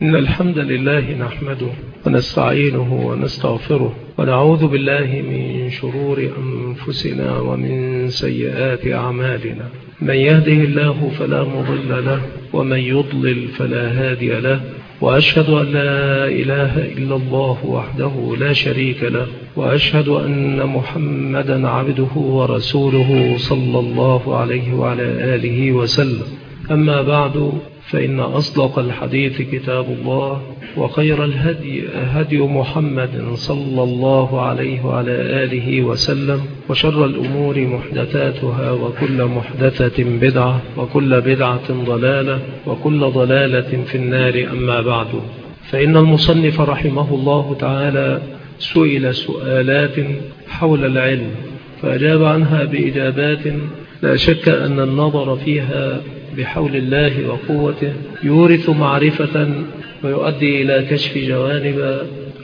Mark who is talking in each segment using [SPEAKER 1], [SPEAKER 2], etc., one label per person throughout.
[SPEAKER 1] إن الحمد لله نحمده ونستعينه ونستغفره ونعوذ بالله من شرور أنفسنا ومن سيئات أعمالنا. من يهده الله فلا مضل له ومن يضلل فلا هادي له، وأشهد أن لا إله إلا الله وحده لا شريك له، وأشهد أن محمدا عبده ورسوله صلى الله عليه وعلى آله وسلم. أما بعد، فإن أصدق الحديث كتاب الله، وخير الهدي هدي محمد صلى الله عليه وعلى آله وسلم، وشر الأمور محدثاتها، وكل محدثة بدعة، وكل بدعة ضلالة، وكل ضلالة في النار. أما بعد، فإن المصنف رحمه الله تعالى سئل سؤالات حول العلم فأجاب عنها بإجابات لا شك أن النظر فيها بحول الله وقوته يورث معرفة ويؤدي إلى كشف جوانب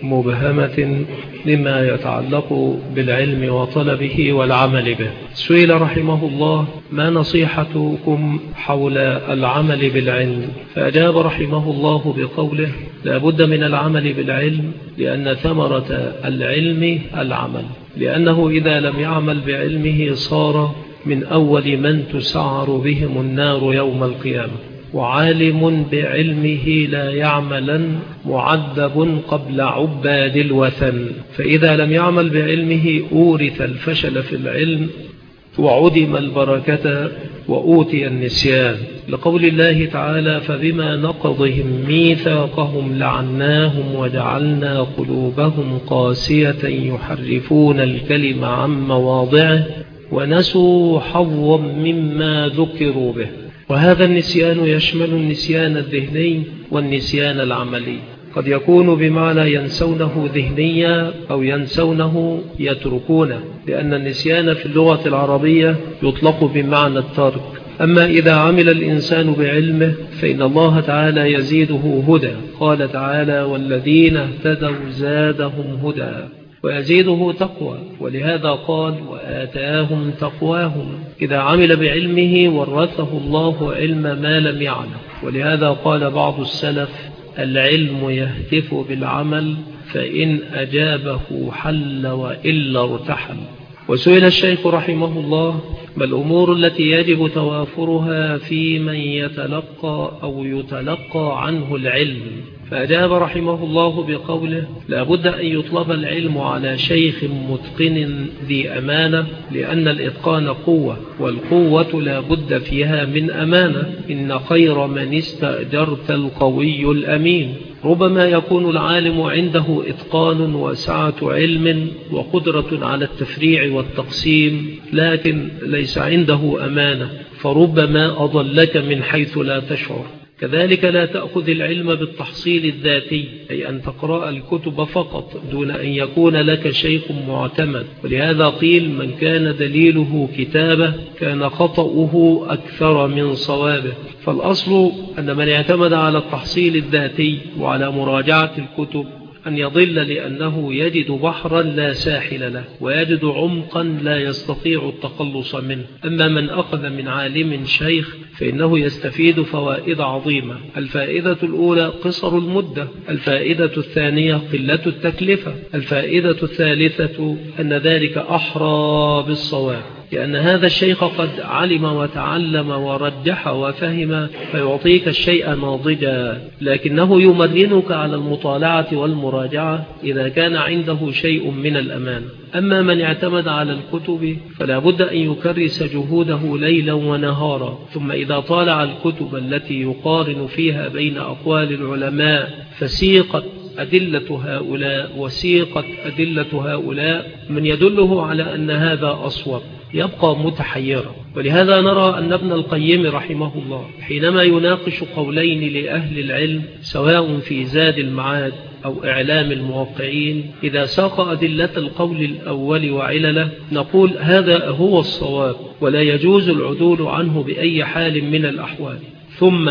[SPEAKER 1] مبهمة لما يتعلق بالعلم وطلبه والعمل به. سئل رحمه الله: ما نصيحتكم حول العمل بالعلم؟ فأجاب رحمه الله بقوله: لا بد من العمل بالعلم، لأن ثمرة العلم العمل، لأنه إذا لم يعمل بعلمه صار من أول من تسعر بهم النار يوم القيامة. وعالم بعلمه لا يعملا معذب قبل عباد الوثن. فإذا لم يعمل بعلمه أورث الفشل في العلم، وعدم البركة، وأوتي النسيان، لقول الله تعالى: فبما نقضهم ميثاقهم لعناهم وجعلنا قلوبهم قاسية يحرفون الكلم عن مواضعه ونسوا حظا مما ذكروا به. وهذا النسيان يشمل النسيان الذهني والنسيان العملي. قد يكون بمعنى ينسونه ذهنيا أو ينسونه يتركونه، لأن النسيان في اللغة العربية يطلق بمعنى الترك. أما إذا عمل الإنسان بعلمه فإن الله تعالى يزيده هدى. قال تعالى: والذين اهتدوا زادهم هدى، ويزيده تقوى، ولهذا قال: وآتاهم تقواهم. إذا عمل بعلمه ورثه الله علم ما لم يعلم. ولهذا قال بعض السلف: العلم يهتف بالعمل، فإن أجابه حل وإلا ارتحل. وسئل الشيخ رحمه الله: ما الأمور التي يجب توافرها في من يتلقى أو يتلقى عنه العلم؟ فأجاب رحمه الله بقوله: لا بد أن يطلب العلم على شيخ متقن ذي أمانة، لأن الإتقان قوة، والقوة لا بد فيها من أمانة. إن خير من استأجرت القوي الأمين. ربما يكون العالم عنده إتقان وسعة علم وقدرة على التفريع والتقسيم، لكن ليس عنده أمانة، فربما أضلك من حيث لا تشعر. كذلك لا تأخذ العلم بالتحصيل الذاتي، أي أن تقرأ الكتب فقط دون أن يكون لك شيخ معتمد. ولهذا قيل: من كان دليله كتابه كان خطأه أكثر من صوابه. فالأصل أن من اعتمد على التحصيل الذاتي وعلى مراجعة الكتب أن يضل، لأنه يجد بحرا لا ساحل له، ويجد عمقا لا يستطيع التخلص منه. أما من أخذ من عالم شيخ فإنه يستفيد فوائد عظيمة. الفائدة الأولى قصر المدة، الفائدة الثانية قلة التكلفة، الفائدة الثالثة أن ذلك أحرى بالصواب، لأن هذا الشيخ قد علم وتعلم ورجح وفهم، فيعطيك الشيء ناضجا، لكنه يمرنك على المطالعة والمراجعة إذا كان عنده شيء من الأمان. أما من اعتمد على الكتب فلا بد أن يكرس جهوده ليلا ونهارا، ثم إذا طالع الكتب التي يقارن فيها بين أقوال العلماء فسيقت أدلة هؤلاء وسيقت أدلة هؤلاء، من يدله على أن هذا أصوب يبقى متحيرا. ولهذا نرى أن ابن القيم رحمه الله حينما يناقش قولين لأهل العلم سواء في زاد المعاد أو إعلام الموقعين، إذا ساق أدلة القول الأول وعلله نقول هذا هو الصواب، ولا يجوز العدول عنه بأي حال من الأحوال. ثم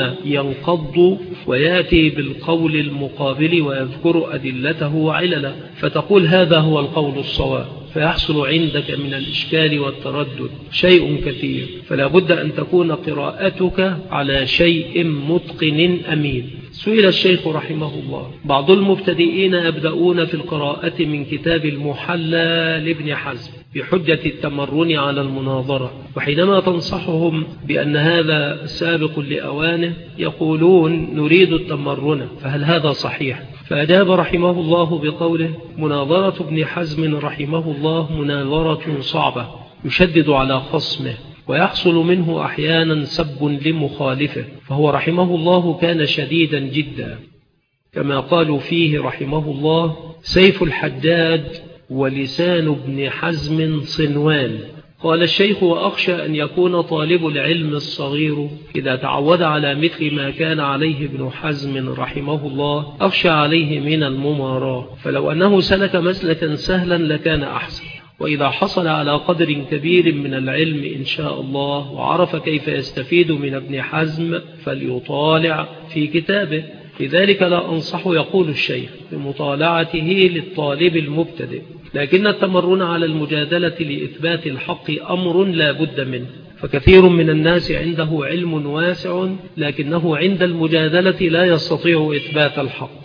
[SPEAKER 1] ينقض ويأتي بالقول المقابل ويذكر أدلته وعلله، فتقول هذا هو القول الصواب، فيحصل عندك من الإشكال والتردد شيء كثير. فلا بد أن تكون قراءتك على شيء متقن أمين. سئل الشيخ رحمه الله: بعض المبتدئين يبدأون في القراءة من كتاب المحلى لابن حزم بحجة التمرن على المناظرة، وحينما تنصحهم بأن هذا سابق لأوانه يقولون: نريد التمرن، فهل هذا صحيح؟ فأجاب رحمه الله بقوله: مناظرة ابن حزم رحمه الله مناظرة صعبة يشدد على خصمه، ويحصل منه أحيانا سب لمخالفه، فهو رحمه الله كان شديدا جدا، كما قالوا فيه رحمه الله: سيف الحجاج ولسان ابن حزم صنوان. قال الشيخ: وأخشى أن يكون طالب العلم الصغير إذا تعود على مثل ما كان عليه ابن حزم رحمه الله أخشى عليه من المماراة، فلو أنه سلك مسلكا سهلا لكان أحسن، وإذا حصل على قدر كبير من العلم إن شاء الله وعرف كيف يستفيد من ابن حزم فليطالع في كتابه. لذلك لا أنصح، يقول الشيخ، بمطالعته للطالب المبتدئ، لكن التمرن على المجادلة لإثبات الحق أمر لا بد منه، فكثير من الناس عنده علم واسع لكنه عند المجادلة لا يستطيع إثبات الحق.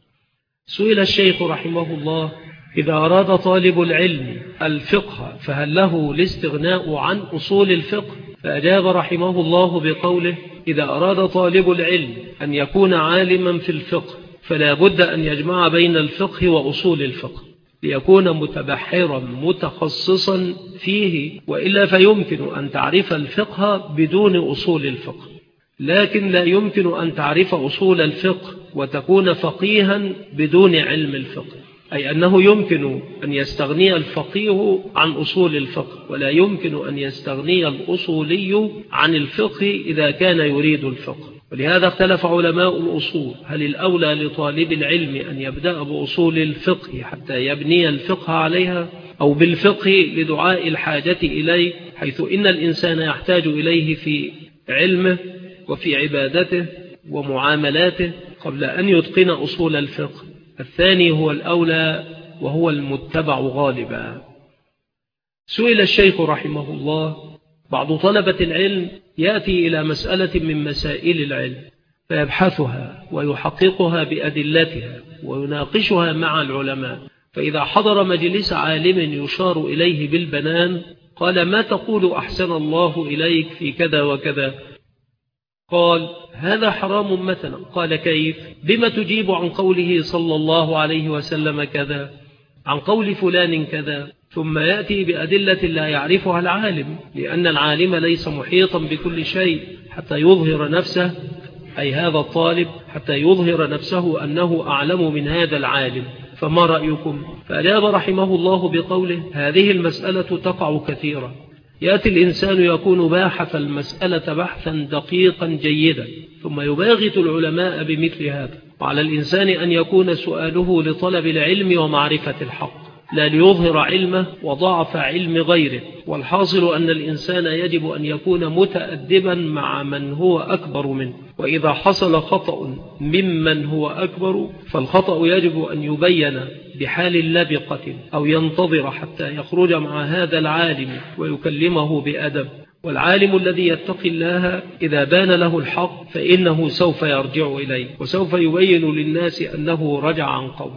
[SPEAKER 1] سئل الشيخ رحمه الله: إذا أراد طالب العلم الفقه فهل له الاستغناء عن أصول الفقه؟ فأجاب رحمه الله بقوله: إذا أراد طالب العلم أن يكون عالما في الفقه فلا بد أن يجمع بين الفقه وأصول الفقه ليكون متبحرا متخصصا فيه، وإلا فيمكن أن تعرف الفقه بدون أصول الفقه، لكن لا يمكن أن تعرف أصول الفقه وتكون فقيها بدون علم الفقه، أي أنه يمكن أن يستغني الفقيه عن أصول الفقه، ولا يمكن أن يستغني الأصولي عن الفقه إذا كان يريد الفقه. ولهذا اختلف علماء الأصول: هل الأولى لطالب العلم أن يبدأ بأصول الفقه حتى يبني الفقه عليها، أو بالفقه لدعاء الحاجة إليه، حيث إن الإنسان يحتاج إليه في علمه وفي عبادته ومعاملاته قبل أن يتقن أصول الفقه؟ الثاني هو الأولى وهو المتبع غالبا. سئل الشيخ رحمه الله: بعض طلبة العلم يأتي إلى مسألة من مسائل العلم فيبحثها ويحققها بأدلتها ويناقشها مع العلماء، فإذا حضر مجلس عالم يشار إليه بالبنان قال: ما تقول أحسن الله إليك في كذا وكذا؟ قال: هذا حرام مثلا. قال: كيف؟ بما تجيب عن قوله صلى الله عليه وسلم كذا، عن قول فلان كذا، ثم يأتي بأدلة لا يعرفها العالم، لأن العالم ليس محيطا بكل شيء حتى يظهر نفسه، أي هذا الطالب حتى يظهر نفسه أنه أعلم من هذا العالم. فما رأيكم؟ فأجاب رحمه الله بقوله: هذه المسألة تقع كثيرا، يأتي الإنسان يكون باحث المسألة بحثا دقيقا جيدا ثم يباغت العلماء بمثل هذا، وعلى الإنسان أن يكون سؤاله لطلب العلم ومعرفة الحق، لا ليظهر علمه وضعف علم غيره. والحاصل أن الإنسان يجب أن يكون متأدبا مع من هو أكبر منه، وإذا حصل خطأ ممن هو أكبر فالخطأ يجب أن يبين بحال لبقة أو ينتظر حتى يخرج مع هذا العالم ويكلمه بأدب. والعالم الذي يتقي الله إذا بان له الحق فإنه سوف يرجع إليه وسوف يبين للناس أنه رجع عن قول.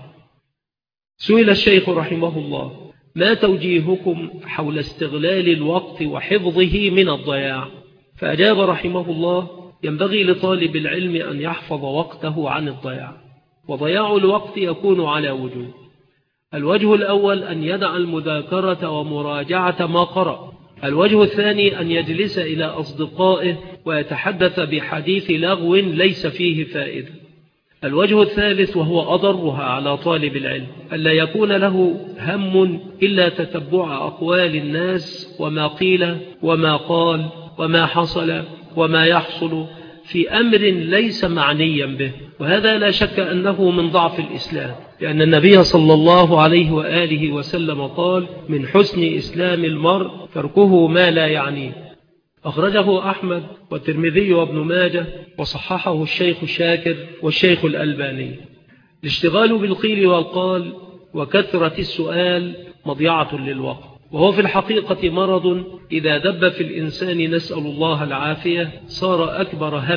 [SPEAKER 1] سئل الشيخ رحمه الله: ما توجيهكم حول استغلال الوقت وحفظه من الضياع؟ فأجاب رحمه الله: ينبغي لطالب العلم أن يحفظ وقته عن الضياع، وضياع الوقت يكون على وجوه. الوجه الأول أن يدع المذاكرة ومراجعة ما قرأ. الوجه الثاني أن يجلس إلى أصدقائه ويتحدث بحديث لغو ليس فيه فائدة. الوجه الثالث وهو أضرها على طالب العلم ألا يكون له هم إلا تتبع أقوال الناس وما قيل وما قال وما حصل وما يحصل في أمر ليس معنيا به، وهذا لا شك أنه من ضعف الإسلام، لأن النبي صلى الله عليه وآله وسلم قال: من حسن إسلام المرء تركه ما لا يعنيه. أخرجه أحمد والترمذي وابن ماجه وصححه الشيخ شاكر والشيخ الألباني. الاشتغال بالقيل والقال وكثرة السؤال مضيعة للوقت، وهو في الحقيقة مرض إذا دب في الإنسان، نسأل الله العافية، صار أكبر همه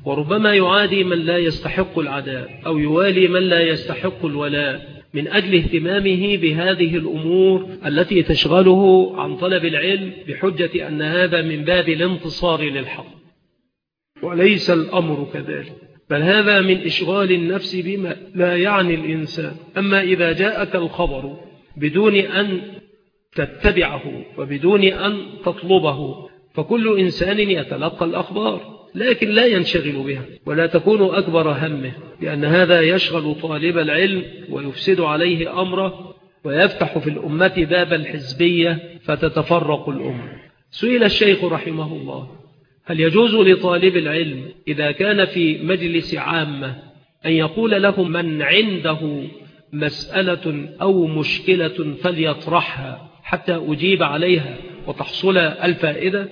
[SPEAKER 1] وربما يعادي من لا يستحق العداء أو يوالي من لا يستحق الولاء من أجل اهتمامه بهذه الأمور التي تشغله عن طلب العلم بحجة أن هذا من باب الانتصار للحق. وليس الأمر كذلك، بل هذا من إشغال النفس بما لا يعني الإنسان. أما إذا جاءك الخبر بدون أن تتبعه وبدون أن تطلبه، فكل إنسان يتلقى الأخبار لكن لا ينشغل بها ولا تكون أكبر همه، لأن هذا يشغل طالب العلم ويفسد عليه أمره ويفتح في الأمة باب الحزبية فتتفرق الأمة. سئل الشيخ رحمه الله: هل يجوز لطالب العلم إذا كان في مجلس عامة أن يقول لهم من عنده مسألة أو مشكلة فليطرحها حتى أجيب عليها وتحصل الفائدة؟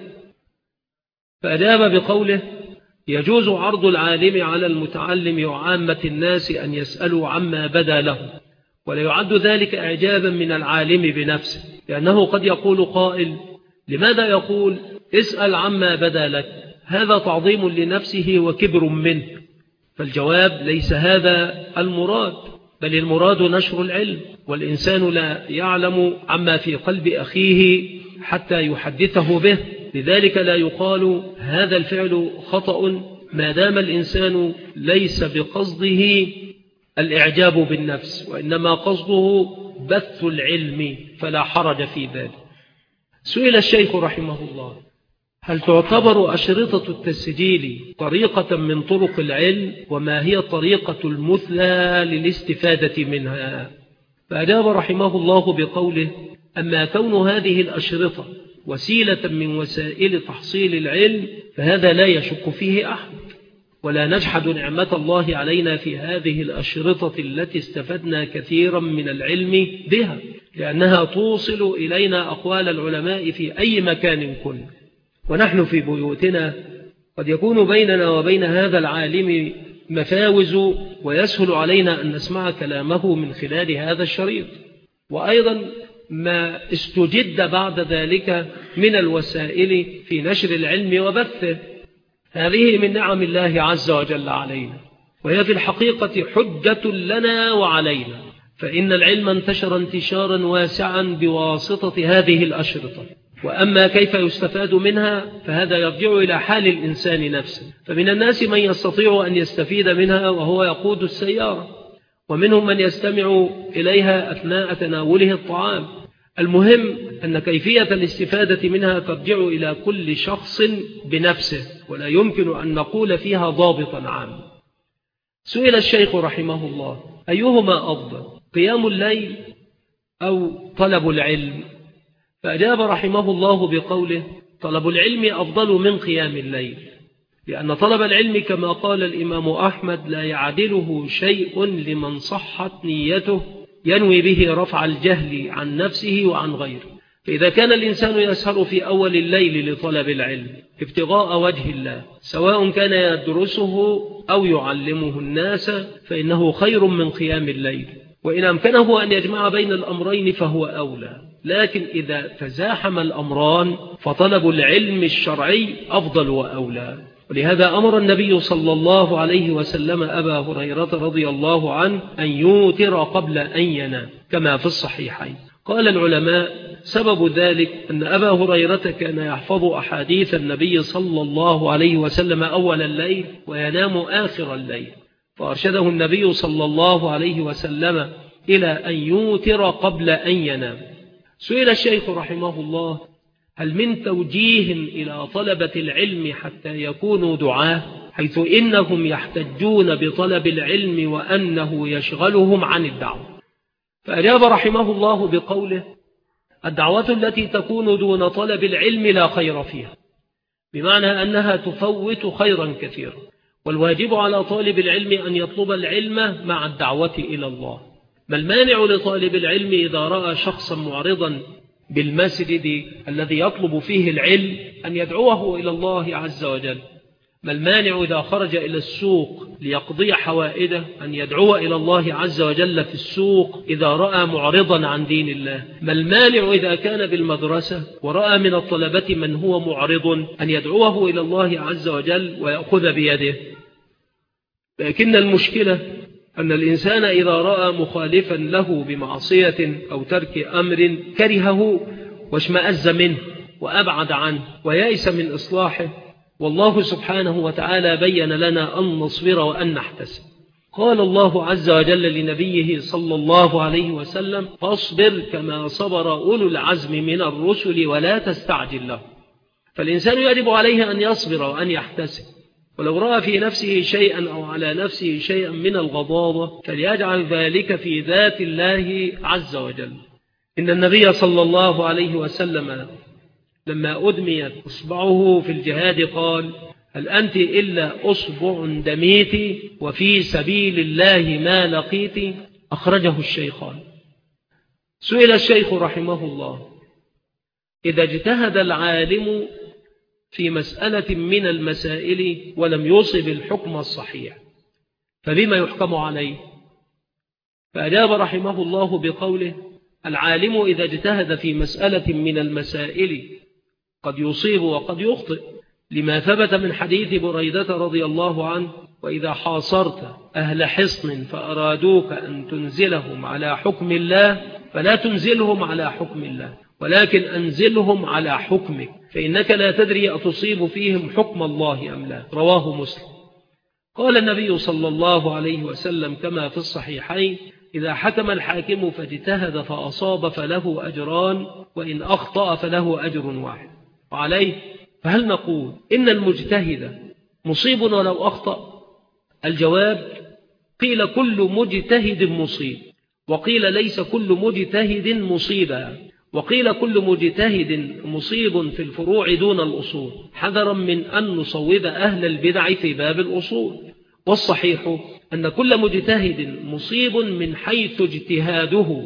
[SPEAKER 1] فأجاب بقوله: يجوز عرض العالم على المتعلم وعامة الناس أن يسألوا عما بدا له، ولا يعد ذلك إعجابا من العالم بنفسه، لأنه قد يقول قائل: لماذا يقول اسأل عما بدا لك؟ هذا تعظيم لنفسه وكبر منه. فالجواب: ليس هذا المراد، بل المراد نشر العلم، والإنسان لا يعلم عما في قلب أخيه حتى يحدثه به، لذلك لا يقال هذا الفعل خطأ ما دام الإنسان ليس بقصده الإعجاب بالنفس، وإنما قصده بث العلم، فلا حرج في ذلك. سئل الشيخ رحمه الله: هل تعتبر أشرطة التسجيل طريقة من طرق العلم؟ وما هي الطريقة المثلى للاستفادة منها؟ فأجاب رحمه الله بقوله: أما كون هذه الأشرطة وسيلة من وسائل تحصيل العلم فهذا لا يشك فيه أحد، ولا نجحد نعمة الله علينا في هذه الأشرطة التي استفدنا كثيرا من العلم بها، لأنها توصل إلينا أقوال العلماء في أي مكان كنا. ونحن في بيوتنا قد يكون بيننا وبين هذا العالم مفاوز، ويسهل علينا أن نسمع كلامه من خلال هذا الشريط، وأيضا ما استجد بعد ذلك من الوسائل في نشر العلم وبثه. هذه من نعم الله عز وجل علينا، وهي في الحقيقة حجة لنا وعلينا، فإن العلم انتشر انتشارا واسعا بواسطة هذه الأشرطة. وأما كيف يستفاد منها فهذا يرجع إلى حال الإنسان نفسه، فمن الناس من يستطيع أن يستفيد منها وهو يقود السيارة، ومنهم من يستمع إليها أثناء تناوله الطعام. المهم أن كيفية الاستفادة منها ترجع إلى كل شخص بنفسه، ولا يمكن أن نقول فيها ضابطا عاما. سئل الشيخ رحمه الله: أيهما أفضل، قيام الليل أو طلب العلم؟ فأجاب رحمه الله بقوله: طلب العلم أفضل من قيام الليل، لأن طلب العلم كما قال الإمام أحمد لا يعدله شيء لمن صحت نيته ينوي به رفع الجهل عن نفسه وعن غيره. فإذا كان الإنسان يسهر في أول الليل لطلب العلم ابتغاء وجه الله، سواء كان يدرسه أو يعلمه الناس، فإنه خير من قيام الليل، وإن أمكنه أن يجمع بين الأمرين فهو أولى. لكن إذا تزاحم الأمران فطلب العلم الشرعي أفضل وأولى. ولهذا أمر النبي صلى الله عليه وسلم أبا هريرة رضي الله عنه أن يوتر قبل أن ينام كما في الصحيحين. قال العلماء: سبب ذلك أن أبا هريرة كان يحفظ أحاديث النبي صلى الله عليه وسلم أول الليل وينام آخر الليل، فأرشده النبي صلى الله عليه وسلم إلى أن يوتر قبل أن ينام. سئل الشيخ رحمه الله: هل من توجيه إلى طلبة العلم حتى يكونوا دعاة، حيث إنهم يحتجون بطلب العلم وأنه يشغلهم عن الدعوة؟ فأجاب رحمه الله بقوله: الدعوة التي تكون دون طلب العلم لا خير فيها، بمعنى أنها تفوت خيرا كثيرا، والواجب على طالب العلم أن يطلب العلم مع الدعوة إلى الله. ما المانع لطالب العلم إذا رأى شخصا معرضا بالمسجد الذي يطلب فيه العلم أن يدعوه إلى الله عز وجل؟ ما المانع إذا خرج إلى السوق ليقضي حوائده أن يدعو إلى الله عز وجل في السوق إذا رأى معرضا عن دين الله؟ ما المانع إذا كان بالمدرسة ورأى من الطلبة من هو معرض أن يدعوه إلى الله عز وجل ويأخذ بيده؟ لكن المشكلة أن الإنسان إذا رأى مخالفا له بمعصية أو ترك أمر كرهه واشمأز منه وأبعد عنه ويأس من إصلاحه، والله سبحانه وتعالى بين لنا أن نصبر وأن نحتسب. قال الله عز وجل لنبيه صلى الله عليه وسلم: فاصبر كما صبر أولو العزم من الرسل ولا تستعجل له. فالإنسان يجب عليه أن يصبر وأن يحتسب، ولو رأى في نفسه شيئا أو على نفسه شيئا من الغضاضة فليجعل ذلك في ذات الله عز وجل. إن النبي صلى الله عليه وسلم لما أدميت إصبعه في الجهاد قال: هل أنت إلا أصبع دميت وفي سبيل الله ما لقيت؟ أخرجه الشيخان. سئل الشيخ رحمه الله: إذا اجتهد العالم في مسألة من المسائل ولم يصب الحكم الصحيح فبما يحكم عليه؟ فأجاب رحمه الله بقوله: العالم إذا اجتهد في مسألة من المسائل قد يصيب وقد يخطئ، لما ثبت من حديث بريدة رضي الله عنه: وإذا حاصرت أهل حصن فأرادوك أن تنزلهم على حكم الله فلا تنزلهم على حكم الله، ولكن أنزلهم على حكمك، فإنك لا تدري أتصيب فيهم حكم الله أم لا. رواه مسلم. قال النبي صلى الله عليه وسلم كما في الصحيحين: إذا حكم الحاكم فاجتهد فأصاب فله أجران، وإن أخطأ فله أجر واحد. وعليه فهل نقول إن المجتهد مصيب ولو أخطأ؟ الجواب: قيل كل مجتهد مصيب، وقيل ليس كل مجتهد مصيبا، وقيل كل مجتهد مصيب في الفروع دون الأصول، حذرا من أن نصوب أهل البدع في باب الأصول. والصحيح أن كل مجتهد مصيب من حيث اجتهاده،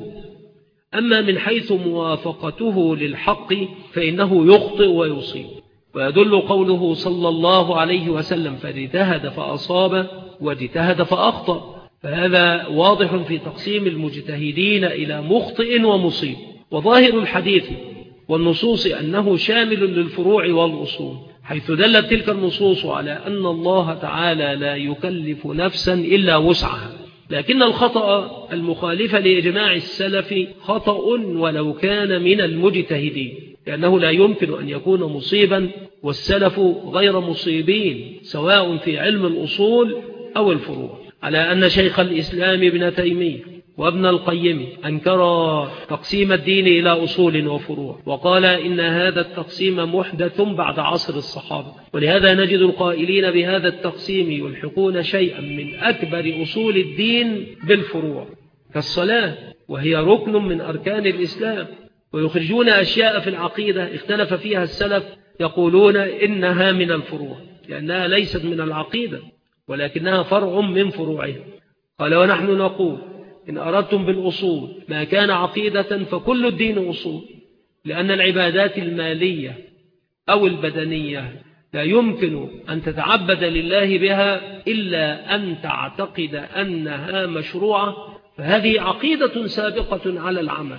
[SPEAKER 1] أما من حيث موافقته للحق فإنه يخطئ ويصيب. ويدل قوله صلى الله عليه وسلم: فاجتهد فأصاب واجتهد فأخطأ. فهذا واضح في تقسيم المجتهدين إلى مخطئ ومصيب. وظاهر الحديث والنصوص أنه شامل للفروع والأصول، حيث دلت تلك النصوص على أن الله تعالى لا يكلف نفسا إلا وسعها، لكن الخطأ المخالف لإجماع السلف خطأ ولو كان من المجتهدين، لأنه لا يمكن أن يكون مصيبا والسلف غير مصيبين، سواء في علم الأصول أو الفروع. على أن شيخ الإسلام ابن تيمية وابن القيم أنكر تقسيم الدين إلى أصول وفروع، وقال إن هذا التقسيم محدث بعد عصر الصحابة، ولهذا نجد القائلين بهذا التقسيم يلحقون شيئا من أكبر أصول الدين بالفروع، كالصلاة وهي ركن من أركان الإسلام، ويخرجون أشياء في العقيدة اختلف فيها السلف يقولون إنها من الفروع، لأنها ليست من العقيدة ولكنها فرع من فروعها. قال: ونحن نقول إن أردتم بالأصول ما كان عقيدة فكل الدين أصول، لأن العبادات المالية أو البدنية لا يمكن أن تتعبد لله بها إلا أن تعتقد أنها مشروعة، فهذه عقيدة سابقة على العمل،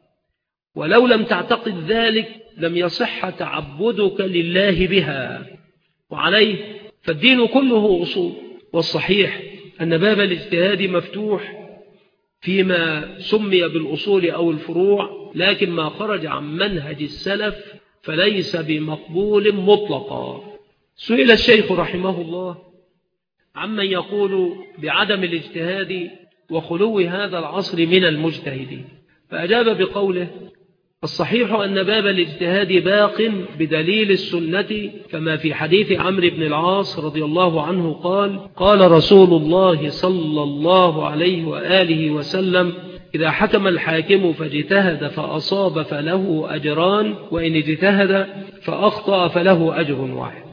[SPEAKER 1] ولو لم تعتقد ذلك لم يصح تعبدك لله بها. وعليه فالدين كله أصول. والصحيح أن باب الاجتهاد مفتوح فيما سمي بالأصول أو الفروع، لكن ما خرج عن منهج السلف فليس بمقبول مطلقا. سئل الشيخ رحمه الله عمن يقول بعدم الاجتهاد وخلو هذا العصر من المجتهدين، فأجاب بقوله: الصحيح أن باب الاجتهاد باق بدليل السنة، كما في حديث عمرو بن العاص رضي الله عنه قال: قال رسول الله صلى الله عليه وآله وسلم: إذا حكم الحاكم فاجتهد فأصاب فله أجران، وإن اجتهد فأخطأ فله أجر واحد.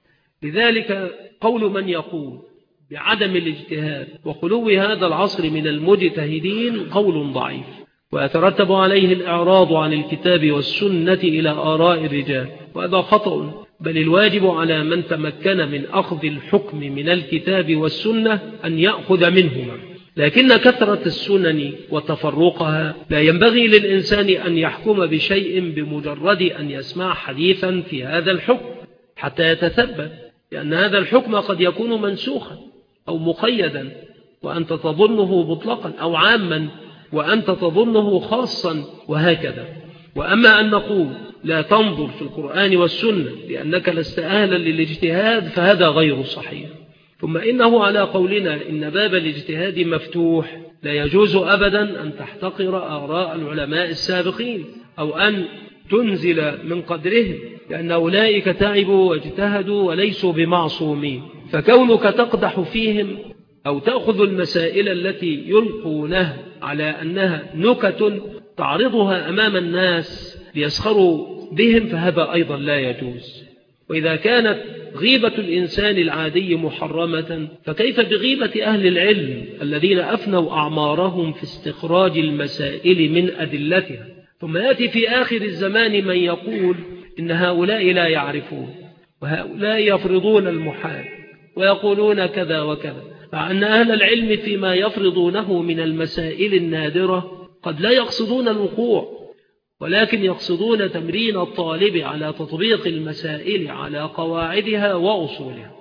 [SPEAKER 1] لذلك قول من يقول بعدم الاجتهاد وخلو هذا العصر من المجتهدين قول ضعيف، ويترتب عليه الإعراض عن الكتاب والسنة إلى آراء الرجال، وهذا خطأ، بل الواجب على من تمكن من أخذ الحكم من الكتاب والسنة أن يأخذ منهما، لكن كثرة السنن وتفرقها لا ينبغي للإنسان أن يحكم بشيء بمجرد أن يسمع حديثا في هذا الحكم حتى يتثبت، لأن هذا الحكم قد يكون منسوخا أو مقيدا وأنت تظنه مطلقا، أو عاما وأنت تظنه خاصا، وهكذا. وأما أن نقول لا تنظر في القرآن والسنة لأنك لست أهلا للاجتهاد فهذا غير صحيح. ثم إنه على قولنا إن باب الاجتهاد مفتوح لا يجوز أبدا أن تحتقر آراء العلماء السابقين أو أن تنزل من قدرهم، لأن أولئك تعبوا واجتهدوا وليسوا بمعصومين، فكونك تقدح فيهم أو تأخذ المسائل التي يلقونها على أنها نكت تعرضها أمام الناس ليسخروا بهم فهذا أيضا لا يجوز. وإذا كانت غيبة الإنسان العادي محرمة فكيف بغيبة أهل العلم الذين أفنوا أعمارهم في استخراج المسائل من أدلتها؟ ثم يأتي في آخر الزمان من يقول إن هؤلاء لا يعرفون وهؤلاء يفرضون المحال ويقولون كذا وكذا، مع أن أهل العلم فيما يفرضونه من المسائل النادرة قد لا يقصدون الوقوع، ولكن يقصدون تمرين الطالب على تطبيق المسائل على قواعدها وأصولها.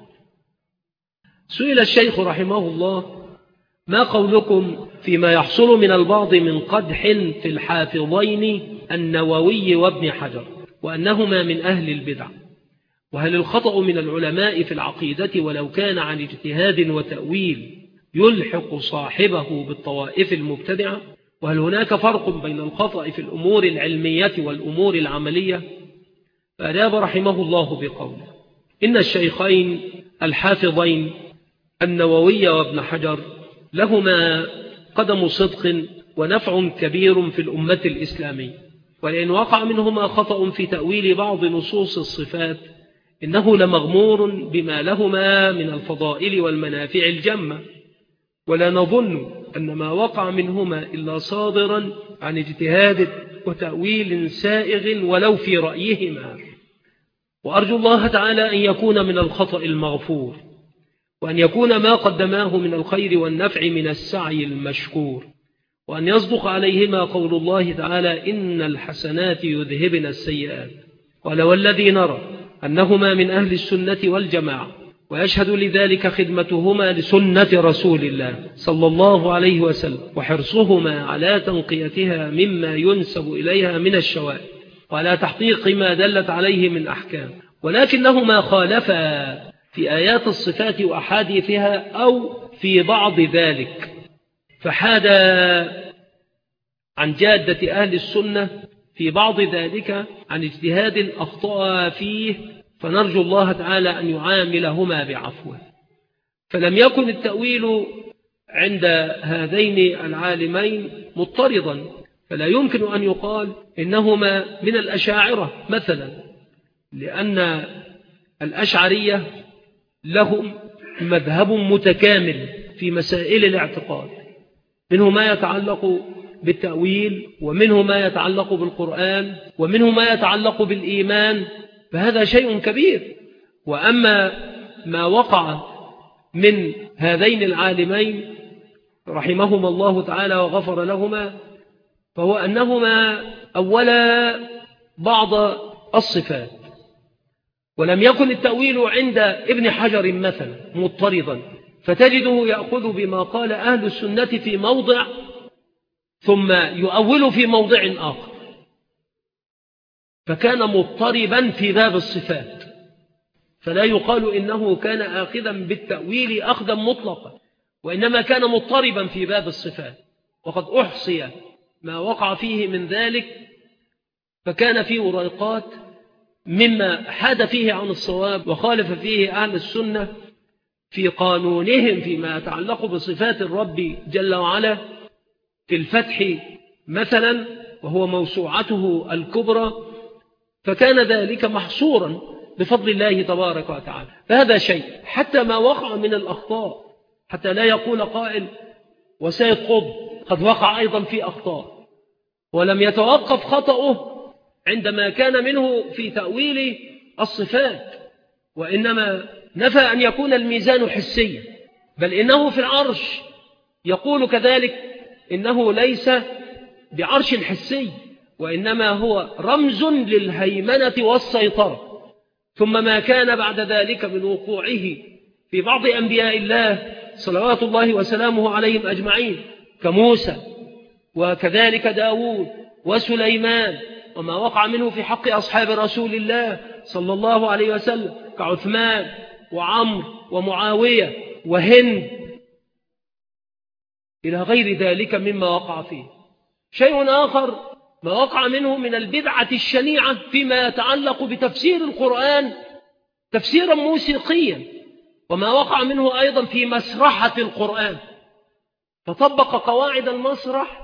[SPEAKER 1] سئل الشيخ رحمه الله: ما قولكم فيما يحصل من البعض من قدح في الحافظين النووي وابن حجر وأنهما من أهل البدع؟ وهل الخطأ من العلماء في العقيدة ولو كان عن اجتهاد وتأويل يلحق صاحبه بالطوائف المبتدعة؟ وهل هناك فرق بين الخطأ في الأمور العلمية والأمور العملية؟ فأجاب رحمه الله بقوله: إن الشيخين الحافظين النووي وابن حجر لهما قدم صدق ونفع كبير في الأمة الإسلامية، ولئن وقع منهما خطأ في تأويل بعض نصوص الصفات إنه لمغمور بما لهما من الفضائل والمنافع الجمة، ولا نظن أن ما وقع منهما إلا صادرا عن اجتهاد وتأويل سائغ ولو في رأيهما. وأرجو الله تعالى أن يكون من الخطأ المغفور، وأن يكون ما قدماه من الخير والنفع من السعي المشكور، وأن يصدق عليهما قول الله تعالى: إن الحسنات يذهبن السيئات. قال: والذي نرى أنهما من أهل السنة والجماعة، ويشهد لذلك خدمتهما لسنة رسول الله صلى الله عليه وسلم وحرصهما على تنقيتها مما ينسب إليها من الشوائب وعلى تحقيق ما دلت عليه من أحكام، ولكنهما خالفا في آيات الصفات وأحاديثها أو في بعض ذلك، فحاد عن جادة أهل السنة في بعض ذلك عن اجتهاد أخطأ فيه، فنرجو الله تعالى أن يعاملهما بعفوه. فلم يكن التأويل عند هذين العالمين مضطردا، فلا يمكن أن يقال إنهما من الأشاعرة مثلا، لأن الأشعرية لهم مذهب متكامل في مسائل الاعتقاد، منه ما يتعلق بالتأويل، ومنه ما يتعلق بالقرآن، ومنه ما يتعلق بالإيمان، فهذا شيء كبير. وأما ما وقع من هذين العالمين رحمهما الله تعالى وغفر لهما فهو أنهما أولا بعض الصفات، ولم يكن التأويل عند ابن حجر مثلا مضطردا، فتجده يأخذ بما قال أهل السنة في موضع ثم يؤول في موضع آخر، فكان مضطربا في باب الصفات، فلا يقال إنه كان آخذا بالتأويل أخذا مطلقا، وإنما كان مضطربا في باب الصفات، وقد أحصي ما وقع فيه من ذلك، فكان فيه ورقات مما حاد فيه عن الصواب وخالف فيه أهل السنة في قانونهم فيما يتعلق بصفات الرب جل وعلا في الفتح مثلا، وهو موسوعته الكبرى، فكان ذلك محصورا بفضل الله تبارك وتعالى. فهذا شيء، حتى ما وقع من الأخطاء، حتى لا يقول قائل وسيد قطب قد وقع أيضا في أخطاء، ولم يتوقف خطأه عندما كان منه في تأويل الصفات، وإنما نفى أن يكون الميزان حسيا، بل إنه في العرش يقول كذلك إنه ليس بعرش حسي، وإنما هو رمز للهيمنة والسيطرة. ثم ما كان بعد ذلك من وقوعه في بعض أنبياء الله صلوات الله وسلامه عليهم أجمعين، كموسى وكذلك داود وسليمان، وما وقع منه في حق أصحاب رسول الله صلى الله عليه وسلم كعثمان وعمر ومعاوية وهند إلى غير ذلك مما وقع فيه. شيء آخر ما وقع منه من البدعة الشنيعة فيما يتعلق بتفسير القرآن تفسيرا موسيقيا، وما وقع منه أيضا في مسرحة القرآن، فطبق قواعد المسرح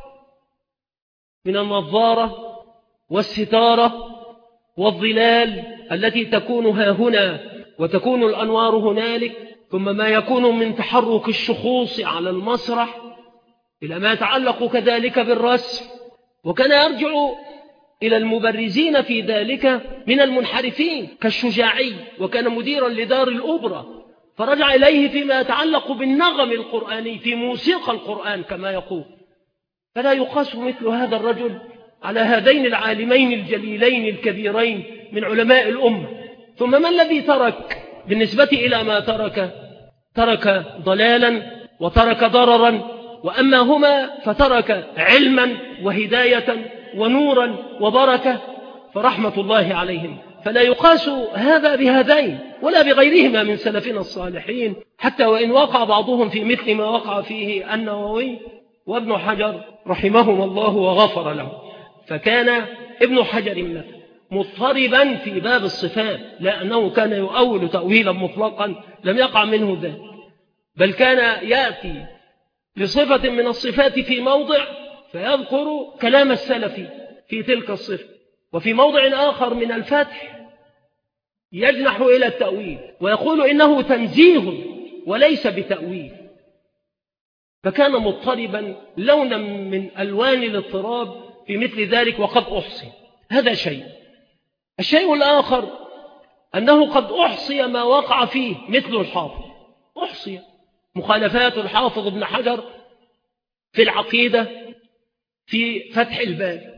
[SPEAKER 1] من النظارة والستارة والظلال التي تكون ها هنا وتكون الأنوار هنالك، ثم ما يكون من تحرك الشخوص على المسرح، إلى ما يتعلق كذلك بالرسم. وكان يرجع إلى المبرزين في ذلك من المنحرفين كالشجاعي، وكان مديرا لدار الأوبرا، فرجع إليه فيما يتعلق بالنغم القرآني في موسيقى القرآن كما يقول. فلا يقاس مثل هذا الرجل على هذين العالمين الجليلين الكبيرين من علماء الأمة. ثم ما الذي ترك بالنسبة إلى ما ترك ضلالا وترك ضررا، وأما هما فترك علما وهداية ونورا وبركة، فرحمة الله عليهم. فلا يقاس هذا بهذين ولا بغيرهما من سلفنا الصالحين، حتى وإن وقع بعضهم في مثل ما وقع فيه النووي وابن حجر رحمهم الله وغفر له. فكان ابن حجر مضطربا في باب الصفات، لا أنه كان يؤول تأويلا مطلقا، لم يقع منه ذلك، بل كان يأتي لصفة من الصفات في موضع فيذكر كلام السلف في تلك الصفة، وفي موضع آخر من الفتح يجنح إلى التأويل ويقول إنه تنزيه وليس بتأويل. فكان مضطربا لونا من ألوان الاضطراب في مثل ذلك، وقد أحصي. هذا شيء. الشيء الآخر أنه قد أحصي ما وقع فيه مثل الحافظ، أحصي مخالفات الحافظ ابن حجر في العقيدة في فتح الباري،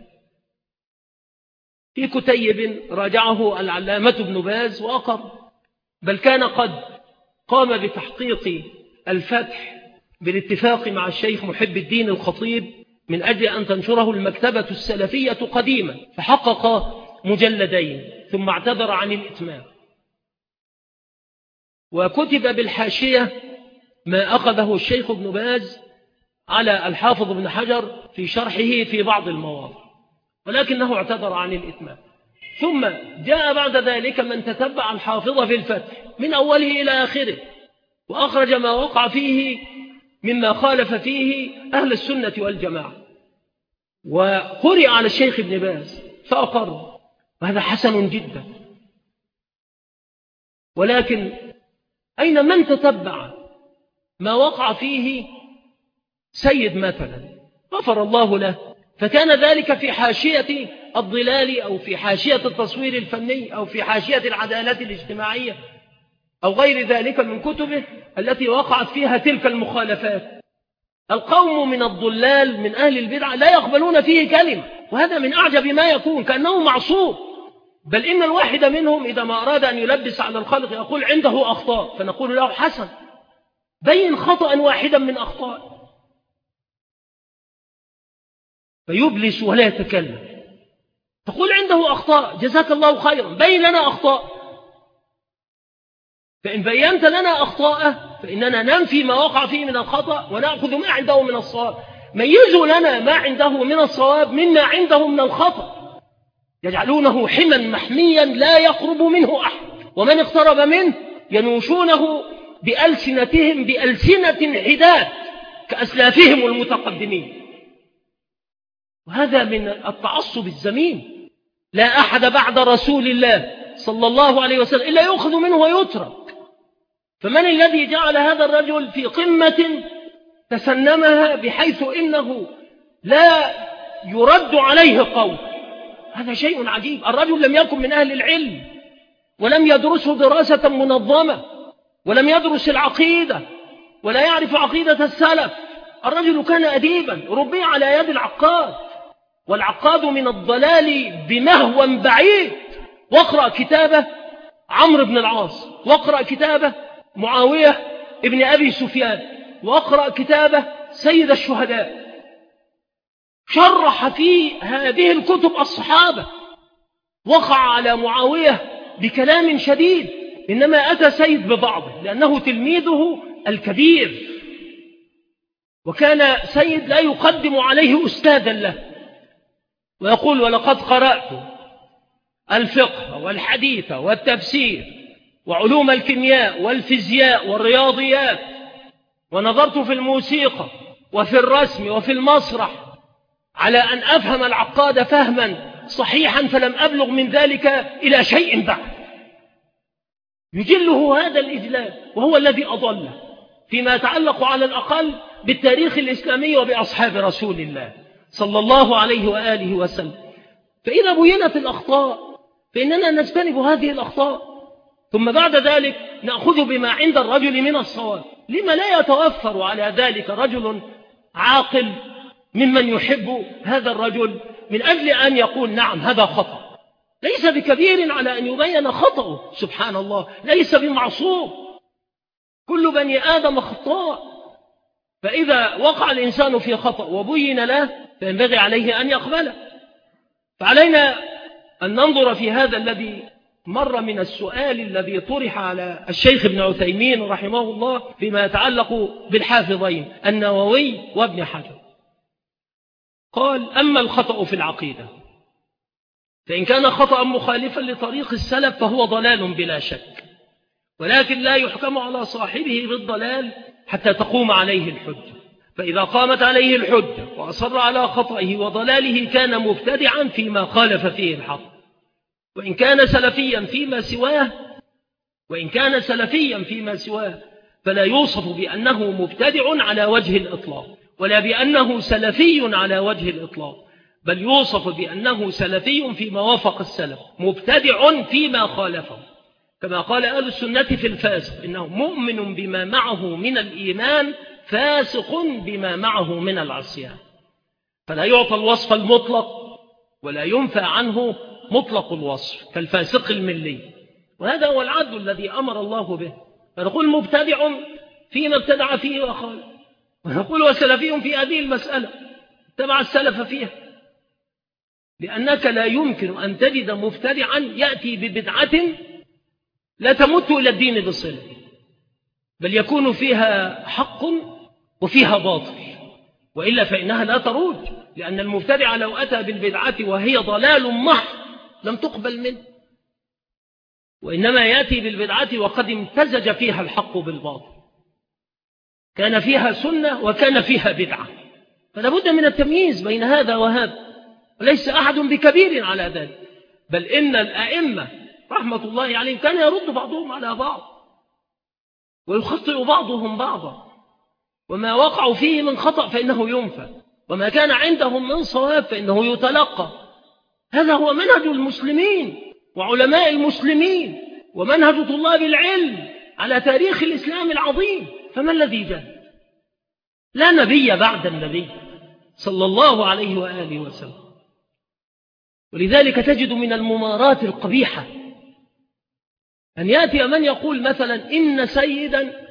[SPEAKER 1] في كتيب راجعه العلامة ابن باز وأقر، بل كان قد قام بتحقيق الفتح بالاتفاق مع الشيخ محب الدين الخطيب من أجل أن تنشره المكتبة السلفية قديما، فحقق مجلدين ثم اعتذر عن الإتمام. وكتب بالحاشية ما أخذه الشيخ ابن باز على الحافظ ابن حجر في شرحه في بعض المواضع، ولكنه اعتذر عن الإتمام. ثم جاء بعد ذلك من تتبع الحافظ في الفتح من أوله إلى آخره، وأخرج ما وقع فيه مما خالف فيه أهل السنة والجماعة، وقرئ على الشيخ ابن باز فأقر، وهذا حسن جدا. ولكن أين من تتبع ما وقع فيه سيد مثلا غفر الله له، فكان ذلك في حاشية الضلال أو في حاشية التصوير الفني أو في حاشية العدالة الاجتماعية أو غير ذلك من كتبه التي وقعت فيها تلك المخالفات. القوم من الضلال من أهل البدع لا يقبلون فيه كلمة، وهذا من أعجب ما يكون، كأنه معصوم. بل إن الواحد منهم إذا ما أراد أن يلبس على الخلق يقول عنده أخطاء، فنقول له حسن بين خطأ واحدا من أخطاء، فيبلس ولا يتكلم. تقول عنده أخطاء، جزاك الله خيرا، بين لنا أخطاء. فإن بينت لنا أخطاءه فإننا ننفي ما وقع فيه من الخطأ ونأخذ ما عنده من الصواب. ميزوا لنا ما عنده من الصواب مما عنده من الخطأ. يجعلونه حما محميا لا يقرب منه أحد، ومن اقترب منه ينوشونه بألسنتهم بألسنة حداد كأسلافهم المتقدمين. وهذا من التعصب الذميم. لا أحد بعد رسول الله صلى الله عليه وسلم إلا يؤخذ منه ويترك. فمن الذي جعل هذا الرجل في قمة تسنمها بحيث إنه لا يرد عليه قول؟ هذا شيء عجيب. الرجل لم يكن من أهل العلم ولم يدرسه دراسة منظمة ولم يدرس العقيدة ولا يعرف عقيدة السلف. الرجل كان أديبا ربي على يد العقاد، والعقاد من الضلال بمهو بعيد. واقرأ كتابه عمرو بن العاص، واقرأ كتابه معاوية ابن أبي سفيان، وأقرأ كتابه سيد الشهداء، شرح في هذه الكتب الصحابة، وقع على معاوية بكلام شديد، إنما أتى سيد ببعضه لأنه تلميذه الكبير، وكان سيد لا يقدم عليه أستاذا له، ويقول: ولقد قرأت الفقه والحديث والتفسير وعلوم الكيمياء والفيزياء والرياضيات، ونظرت في الموسيقى وفي الرسم وفي المسرح على أن أفهم العقاد فهما صحيحا، فلم أبلغ من ذلك إلى شيء بعد. يجله هذا الإجلال، وهو الذي أضله فيما يتعلق على الأقل بالتاريخ الإسلامي وبأصحاب رسول الله صلى الله عليه وآله وسلم. فإذا بينت الأخطاء فإننا نجتنب هذه الأخطاء، ثم بعد ذلك نأخذ بما عند الرجل من الصواب. لما لا يتوفر على ذلك رجل عاقل ممن يحب هذا الرجل من أجل أن يقول: نعم هذا خطأ، ليس بكبير على أن يبين خطأه، سبحان الله، ليس بمعصوم، كل بني آدم خطاء. فإذا وقع الإنسان في خطأ وبين له فينبغي عليه أن يقبله. فعلينا أن ننظر في هذا الذي مر من السؤال الذي طرح على الشيخ ابن عثيمين رحمه الله فيما يتعلق بالحافظين النووي وابن حجر. قال: أما الخطأ في العقيدة فإن كان خطأ مخالفا لطريق السلف فهو ضلال بلا شك، ولكن لا يحكم على صاحبه بالضلال حتى تقوم عليه الحجة، فإذا قامت عليه الحجة وأصر على خطئه وضلاله كان مبتدعا فيما خالف فيه الحق، وإن كان سلفيا فيما سواه فلا يوصف بأنه مبتدع على وجه الإطلاق ولا بأنه سلفي على وجه الإطلاق، بل يوصف بأنه سلفي فيما وافق السلف، مبتدع فيما خالفه، كما قال أهل السنة في الفاسق: إنه مؤمن بما معه من الإيمان فاسق بما معه من العصيان. فلا يعطى الوصف المطلق ولا ينفى عنه مطلق الوصف كالفاسق الملي، وهذا هو العدل الذي أمر الله به. فنقول مبتدع فيما ابتدع فيه وخالف، ونقول وسلفي في هذه المسألة اتبع السلف فيها، لأنك لا يمكن أن تجد مبتدعا يأتي ببدعة لا تمت إلى الدين بصلة، بل يكون فيها حق وفيها باطل، وإلا فإنها لا تروج، لأن المبتدع لو أتى بالبدعة وهي ضلال محض لم تقبل منه، وإنما يأتي بالبدعة وقد امتزج فيها الحق بالباطل، كان فيها سنة وكان فيها بدعة، فلا بد من التمييز بين هذا وهذا، وليس أحد بكبير على ذلك، بل إن الأئمة رحمة الله عليهم كان يرد بعضهم على بعض ويخطئ بعضهم بعضا، وما وقعوا فيه من خطأ فإنه ينفى، وما كان عندهم من صواب فإنه يتلقى. هذا هو منهج المسلمين وعلماء المسلمين ومنهج طلاب العلم على تاريخ الإسلام العظيم. فما الذي جاء؟ لا نبي بعد النبي صلى الله عليه وآله وسلم. ولذلك تجد من الممارات القبيحة أن يأتي من يقول مثلا إن سيدا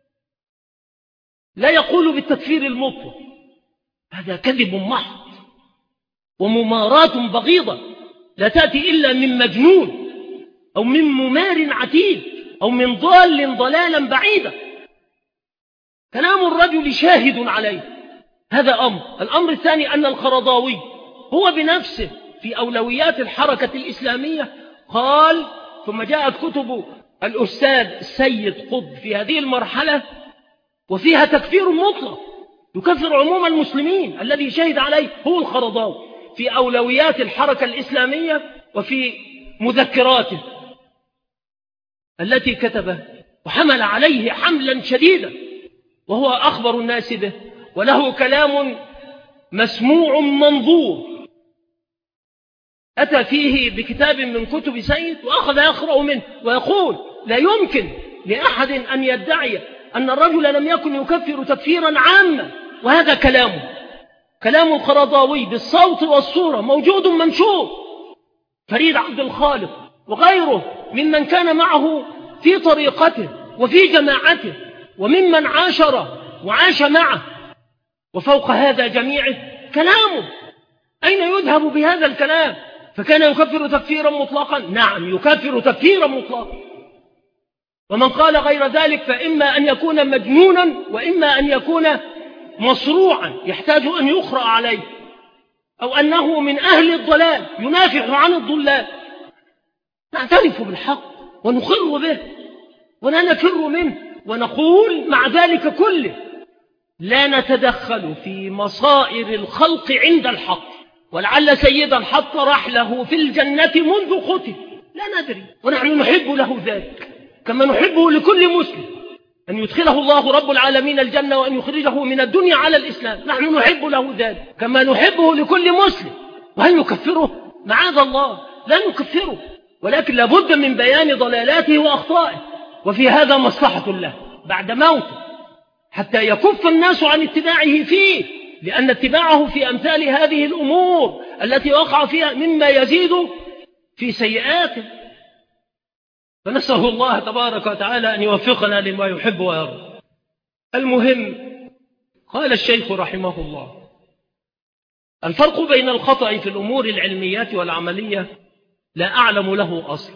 [SPEAKER 1] لا يقول بالتكفير المطلق، هذا كذب محض وممارات بغيضة لا تأتي إلا من مجنون أو من ممار عتيد أو من ضال ضلالا بعيدا. كلام الرجل شاهد عليه، هذا أمر. الأمر الثاني أن القرضاوي هو بنفسه في أولويات الحركة الإسلامية قال، ثم جاءت كتب الأستاذ السيد قطب في هذه المرحلة وفيها تكفير مطلق يكفر عموم المسلمين، الذي شهد عليه هو القرضاوي في أولويات الحركة الإسلامية وفي مذكراته التي كتبها، وحمل عليه حملا شديدا، وهو أخبر الناس به، وله كلام مسموع منظور أتى فيه بكتاب من كتب سيد وأخذ يقرأ منه ويقول: لا يمكن لأحد أن يدعي أن الرجل لم يكن يكفر تكفيرا عاما، وهذا كلام القرضاوي بالصوت والصورة موجود منشور. فريد عبد الخالق وغيره ممن كان معه في طريقته وفي جماعته وممن عاشر
[SPEAKER 2] وعاش معه، وفوق هذا جميعه كلامه، أين يذهب بهذا الكلام؟ فكان يكفر تكفيرا مطلقا؟ نعم يكفر تكفيرا مطلقا. ومن قال غير ذلك فإما أن يكون مجنونا وإما أن يكون مصروعا يحتاج أن يقرأ عليه، أو أنه من أهل الضلال ينافع عن الضلال. نعترف بالحق ونقر به ولا نفر منه، ونقول مع ذلك كله لا نتدخل في مصائر الخلق عند الحق، ولعل سيدا حط رحله في الجنة منذ قتل، لا ندري، ونحن نحب له ذلك كما نحبه لكل مسلم أن يدخله الله رب العالمين الجنة وأن يخرجه من الدنيا على الإسلام، نحن نحب له ذلك كما نحبه لكل مسلم. وهل نكفره؟ معاذ الله لا نكفره، ولكن لابد من بيان ضلالاته وأخطائه، وفي هذا مصلحة له بعد موته حتى يكف الناس عن اتباعه فيه، لأن اتباعه في أمثال هذه الأمور التي وقع فيها مما يزيد في سيئاته. فنسأل الله تبارك وتعالى أن يوفقنا لما يحب ويرضى. المهم، قال الشيخ رحمه الله: الفرق بين الخطأ في الأمور العلميات والعملية لا أعلم له أصلا،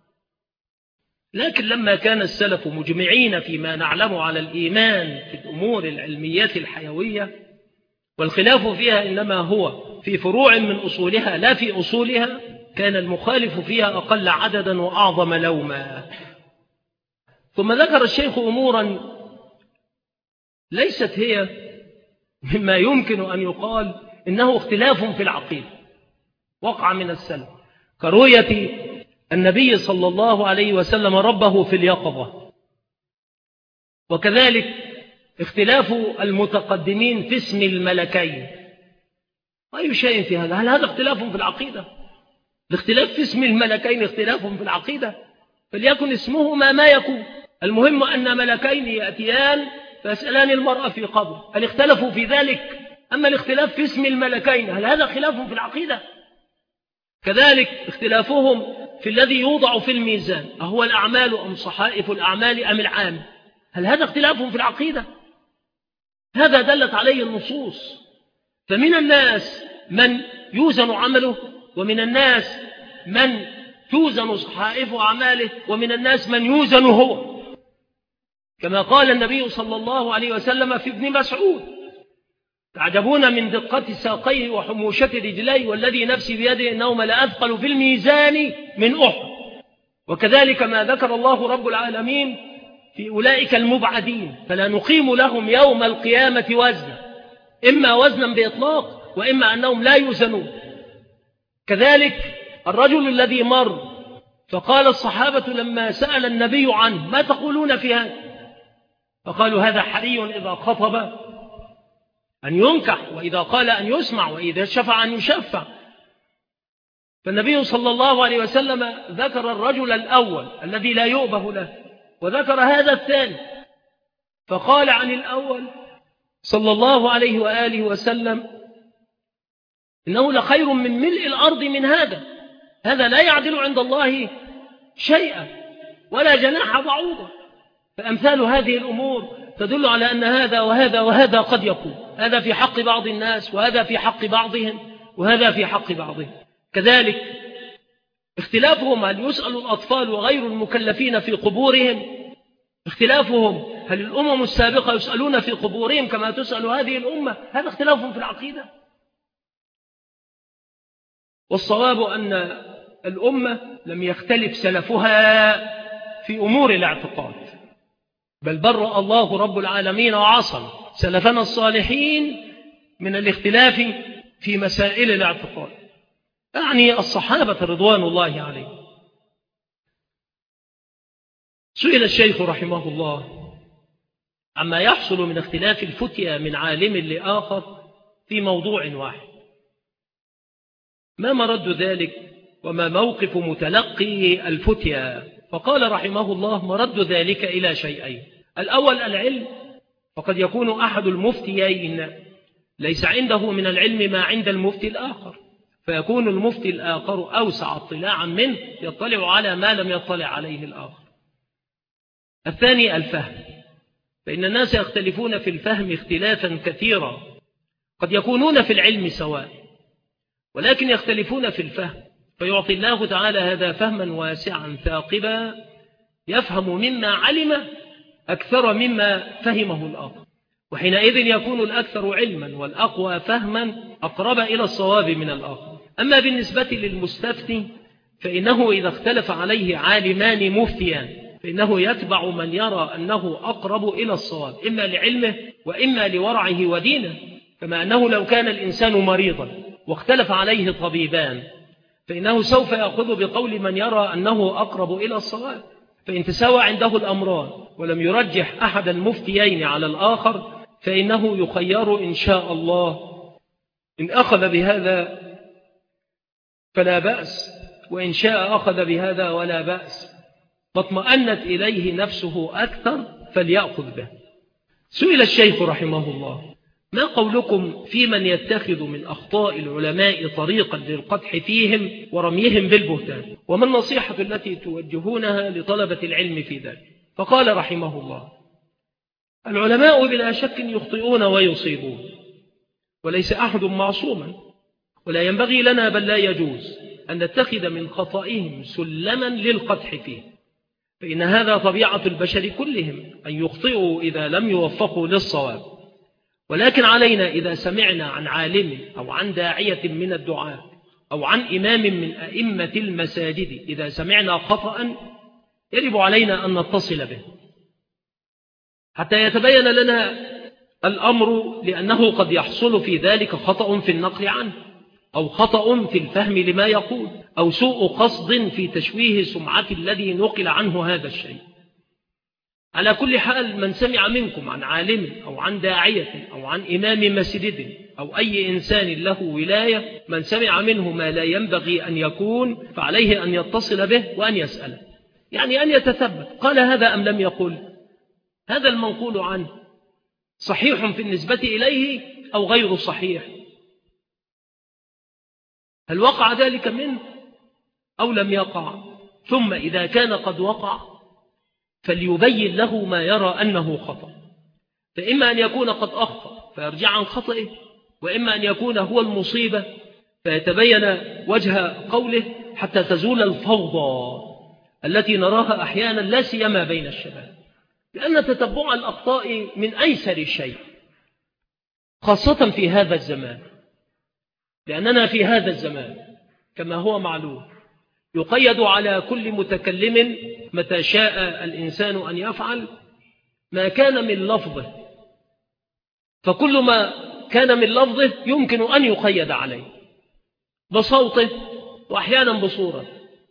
[SPEAKER 2] لكن لما كان السلف مجمعين فيما نعلم على الإيمان في الأمور العلميات الحيوية، والخلاف فيها إنما هو في فروع من أصولها لا في أصولها، كان المخالف فيها أقل عددا وأعظم لوما. ثم ذكر الشيخ أمورا ليست هي مما يمكن أن يقال إنه اختلاف في العقيدة وقع من السلف، كرؤية النبي صلى الله عليه وسلم ربه في اليقظة، وكذلك اختلاف المتقدمين في اسم الملكين. أي شيء في هذا؟ هل هذا اختلاف في العقيدة؟ الاختلاف في اسم الملكين اختلاف في العقيدة، فليكن اسمهما ما يكون، المهم أن ملكين يأتيان فيسألان المرأة في قبر، هل اختلفوا في ذلك؟ أما الاختلاف في اسم الملكين هل هذا خلاف في العقيدة؟ كذلك اختلافهم في الذي يوضع في الميزان، أهو الأعمال أم صحائف الأعمال أم العام، هل هذا اختلاف في العقيدة؟ هذا دلت عليه النصوص. فمن الناس من يوزن عمله، ومن الناس من توزن صحائف أعماله، ومن الناس من يوزن هو، كما قال النبي صلى الله عليه وسلم في ابن مسعود: تعجبون من دقة ساقيه وحموشة رجليه والذي نفسي بيده إنهما لأثقل في الميزان من أحد. وكذلك ما ذكر الله رب العالمين في أولئك المبعدين فلا نقيم لهم يوم القيامة وزنا، إما وزنا بإطلاق وإما أنهم لا يوزنون. كذلك الرجل الذي مر فقال الصحابة لما سأل النبي عنه: ما تقولون في هذا؟ فقالوا: هذا حري إذا خطب أن ينكح، وإذا قال أن يسمع، وإذا شفع أن يشفع. فالنبي صلى الله عليه وسلم ذكر الرجل الأول الذي لا يؤبه له، وذكر هذا الثاني، فقال عن الأول صلى الله عليه وآله وسلم: إنه لخير من ملء الأرض من هذا، هذا لا يعدل عند الله شيئا ولا جناح بعوضة. فأمثال هذه الأمور تدل على أن هذا وهذا وهذا قد يكون، هذا في حق بعض الناس وهذا في حق بعضهم وهذا في حق بعضهم. كذلك اختلافهم هل يسأل الأطفال وغير المكلفين في قبورهم، اختلافهم هل الأمم السابقة يسألون في قبورهم كما تسأل هذه الأمة، هذا اختلاف في العقيدة. والصواب أن الأمة لم يختلف سلفها في أمور الاعتقاد، بل برأ الله رب العالمين وعصم سلفنا الصالحين من الاختلاف في مسائل الاعتقاد، يعني الصحابة رضوان الله عليهم. سئل الشيخ رحمه الله عما يحصل من اختلاف الفتيا من عالم لآخر في موضوع واحد، ما مرد ذلك وما موقف متلقي الفتيا؟ فقال رحمه الله: مرد ذلك إلى شيئين: الأول العلم، فقد يكون أحد المفتيين ليس عنده من العلم ما عند المفتي الآخر، فيكون المفتي الآخر أوسع اطلاعا منه، يطلع على ما لم يطلع عليه الآخر. الثاني الفهم، فإن الناس يختلفون في الفهم اختلافا كثيرا، قد يكونون في العلم سواء ولكن يختلفون في الفهم، فيعطي الله تعالى هذا فهما واسعا ثاقبا يفهم مما علم أكثر مما فهمه الآخر، وحينئذ يكون الأكثر علما والأقوى فهما أقرب إلى الصواب من الآخر. أما بالنسبة للمستفتي فإنه إذا اختلف عليه عالمان مفتيان فإنه يتبع من يرى أنه أقرب إلى الصواب، إما لعلمه وإما لورعه ودينه، كما أنه لو كان الإنسان مريضا واختلف عليه طبيبان فإنه سوف يأخذ بقول من يرى أنه أقرب إلى الصواب، فإن تساوى عنده الأمران ولم يرجح أحد المفتيين على الآخر فإنه يخير إن شاء الله، إن أخذ بهذا فلا بأس، وإن شاء أخذ بهذا ولا بأس، فاطمأنت إليه نفسه أكثر فليأخذ به. سئل الشيخ رحمه الله: ما قولكم في من يتخذ من أخطاء العلماء طريقا للقدح فيهم ورميهم بالبهتان، وما النصيحة التي توجهونها لطلبة العلم في ذلك؟ فقال رحمه الله: العلماء بلا شك يخطئون ويصيبون، وليس أحد معصوما، ولا ينبغي لنا بل لا يجوز أن نتخذ من خطئهم سلما للقدح فيه، فإن هذا طبيعة البشر كلهم أن يخطئوا إذا لم يوفقوا للصواب، ولكن علينا إذا سمعنا عن عالم أو عن داعية من الدعاة أو عن إمام من أئمة المساجد إذا سمعنا خطأ يجب علينا أن نتصل به حتى يتبين لنا الأمر، لأنه قد يحصل في ذلك خطأ في النقل عنه، أو خطأ في الفهم لما يقول، أو سوء قصد في تشويه سمعة الذي نقل عنه هذا الشيء. على كل حال، من سمع منكم عن عالم أو عن داعية أو عن إمام مسجد أو أي إنسان له ولاية، من سمع منه ما لا ينبغي أن يكون فعليه أن يتصل به وأن يسأله، يعني أن يتثبت قال هذا أم لم يقل، هذا المنقول عنه صحيح في النسبة إليه أو غير صحيح، هل وقع ذلك منه أو لم يقع؟ ثم إذا كان قد وقع فليبين له ما يرى أنه خطأ، فإما أن يكون قد أخطأ فيرجع عن خطئه، وإما أن يكون هو المصيبة فيتبين وجه قوله حتى تزول الفوضى التي نراها أحيانا لا سيما بين الشباب، لأن تتبع الأخطاء من أيسر الشيء خاصة في هذا الزمان، لأننا في هذا الزمان كما هو معلوم يقيد على كل متكلم متى شاء الإنسان أن يفعل ما كان من لفظه، فكل ما كان من لفظه يمكن أن يقيد عليه بصوته وأحيانا بصورة،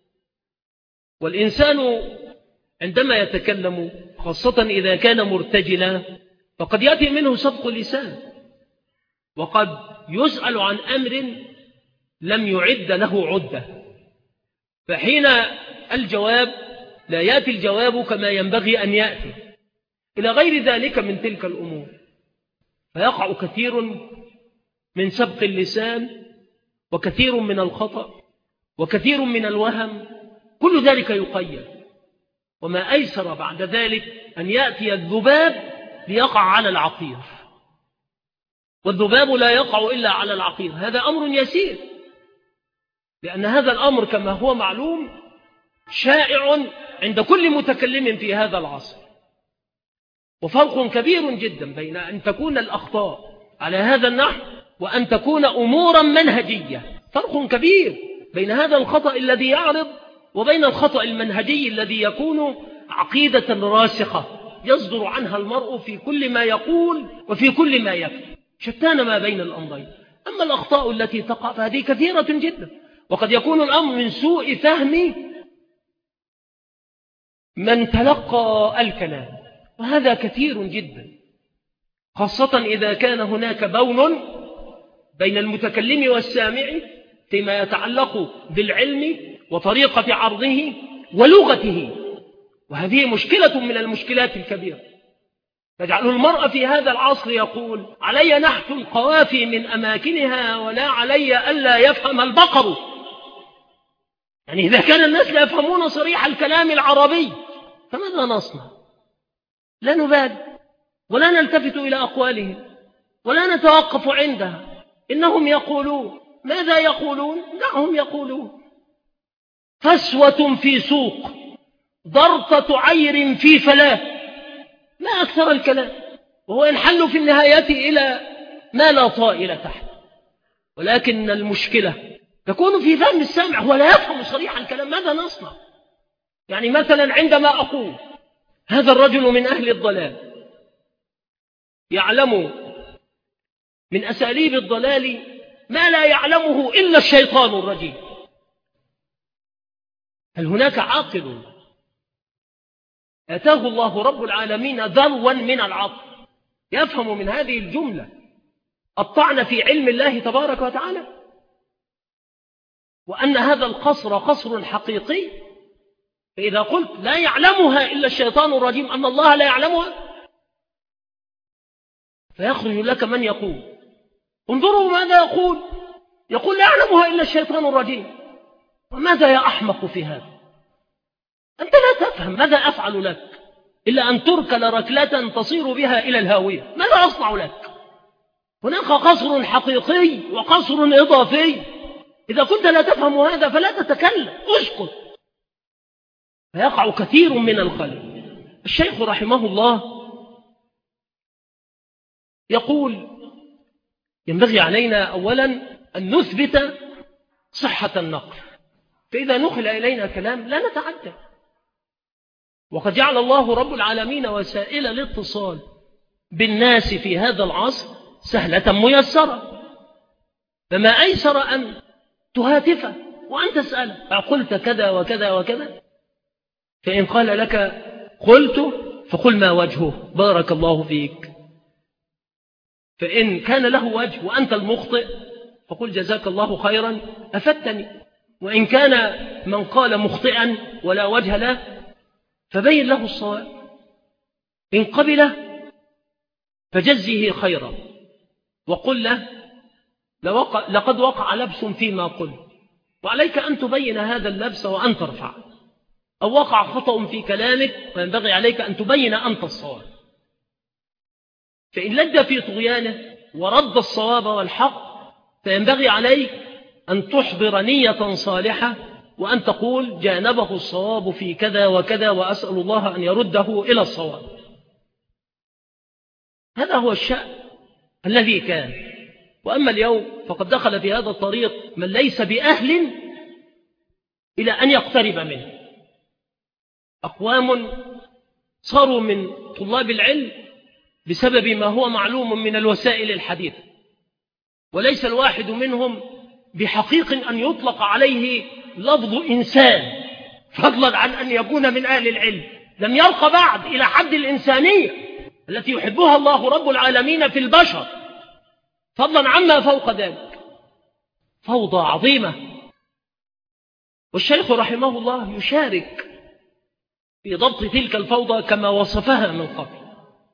[SPEAKER 2] والإنسان عندما يتكلم خاصة إذا كان مرتجلا فقد يأتي منه سبق لسان، وقد يسأل عن أمر لم يعد له عدة، فحين الجواب لا يأتي الجواب كما ينبغي أن يأتي إلى غير ذلك من تلك الأمور، فيقع كثير من سبق اللسان وكثير من الخطأ وكثير من الوهم، كل ذلك يقيد، وما أيسر بعد ذلك أن يأتي الذباب ليقع على العقير، والذباب لا يقع إلا على العقير، هذا أمر يسير، لأن هذا الأمر كما هو معلوم شائع عند كل متكلم في هذا العصر، وفرق كبير جدا بين أن تكون الأخطاء على هذا النحو وأن تكون أمورا منهجية، فرق كبير بين هذا الخطأ الذي يعرض وبين الخطأ المنهجي الذي يكون عقيدة راسخة يصدر عنها المرء في كل ما يقول وفي كل ما يفعل، شتان ما بين الأمرين. أما الأخطاء التي تقع فهذه كثيرة جدا، وقد يكون الأمر من سوء فهم من تلقى الكلام، وهذا كثير جدا، خاصة إذا كان هناك بون بين المتكلم والسامع فيما يتعلق بالعلم وطريقة عرضه ولغته، وهذه مشكلة من المشكلات الكبيرة تجعل المرء في هذا العصر يقول علي نحت القوافي من أماكنها ولا علي ألا يفهم البقر، يعني إذا كان الناس لا يفهمون صريح الكلام العربي فماذا نصنع؟ لا نبالي، ولا نلتفت إلى أقوالهم ولا نتوقف عندها. إنهم يقولون. ماذا يقولون؟ دعهم يقولون. فسوة في سوق، ضرطة عير في فلاة، ما أكثر الكلام، وهو ينحل في النهاية إلى ما لا طائل تحت. ولكن المشكلة تكون في فهم السامع، هو لا يفهم صريح الكلام. ماذا نصنع؟ يعني مثلا عندما أقول هذا الرجل من أهل الضلال يعلم من أساليب الضلال ما لا يعلمه إلا الشيطان الرجيم، هل هناك عاقل أتاه الله رب العالمين ذروا من العقل يفهم من هذه الجملة الطعن في علم الله تبارك وتعالى، وأن هذا القصر قصر حقيقي؟ فإذا قلت لا يعلمها إلا الشيطان الرجيم، أن الله لا يعلمها، فيخرج لك من يقول انظروا ماذا يقول لا يعلمها إلا الشيطان الرجيم. وماذا يا أحمق في هذا؟ أنت لا تفهم. ماذا أفعل لك إلا أن تركل ركلة تصير بها إلى الهاوية؟ ماذا أصنع لك؟ هناك قصر حقيقي وقصر إضافي. إذا كنت لا تفهم هذا فلا تتكلم، اسكت. فيقع كثير من الخلل. الشيخ رحمه الله يقول ينبغي علينا أولا أن نثبت صحة النقل، فإذا نقل إلينا كلام لا نتعجب. وقد جعل الله رب العالمين وسائل الاتصال بالناس في هذا العصر سهلة ميسرة، فما أيسر أن تهاتف وأن تسأل قلت كذا وكذا وكذا، فإن قال لك قلت فقل ما وجهه بارك الله فيك، فإن كان له وجه وأنت المخطئ فقل جزاك الله خيرا أفدتني، وإن كان من قال مخطئا ولا وجه له فبين له الصواب، إن قبله فجزه خيرا وقل له لقد وقع لبس فيما قل، وعليك أن تبين هذا اللبس وأن ترفع، أو وقع خطأ في كلامك وينبغي عليك أن تبين أنت الصواب. فإن لج في طغيانه ورد الصواب والحق فينبغي عليك أن تحضر نية صالحة وأن تقول جانبه الصواب في كذا وكذا وأسأل الله أن يرده إلى الصواب. هذا هو الشأن الذي كان. وأما اليوم فقد دخل في هذا الطريق من ليس بأهل إلى أن يقترب منه. أقوام صاروا من طلاب العلم بسبب ما هو معلوم من الوسائل الحديثة، وليس الواحد منهم بحقيق أن يطلق عليه لفظ إنسان، فضلا عن أن يكون من أهل العلم. لم يرق بعد إلى حد الإنسانية التي يحبها الله رب العالمين في البشر، فضلا عما فوق ذلك. فوضى عظيمة. والشيخ رحمه الله يشارك في ضبط تلك الفوضى كما وصفها من قبل.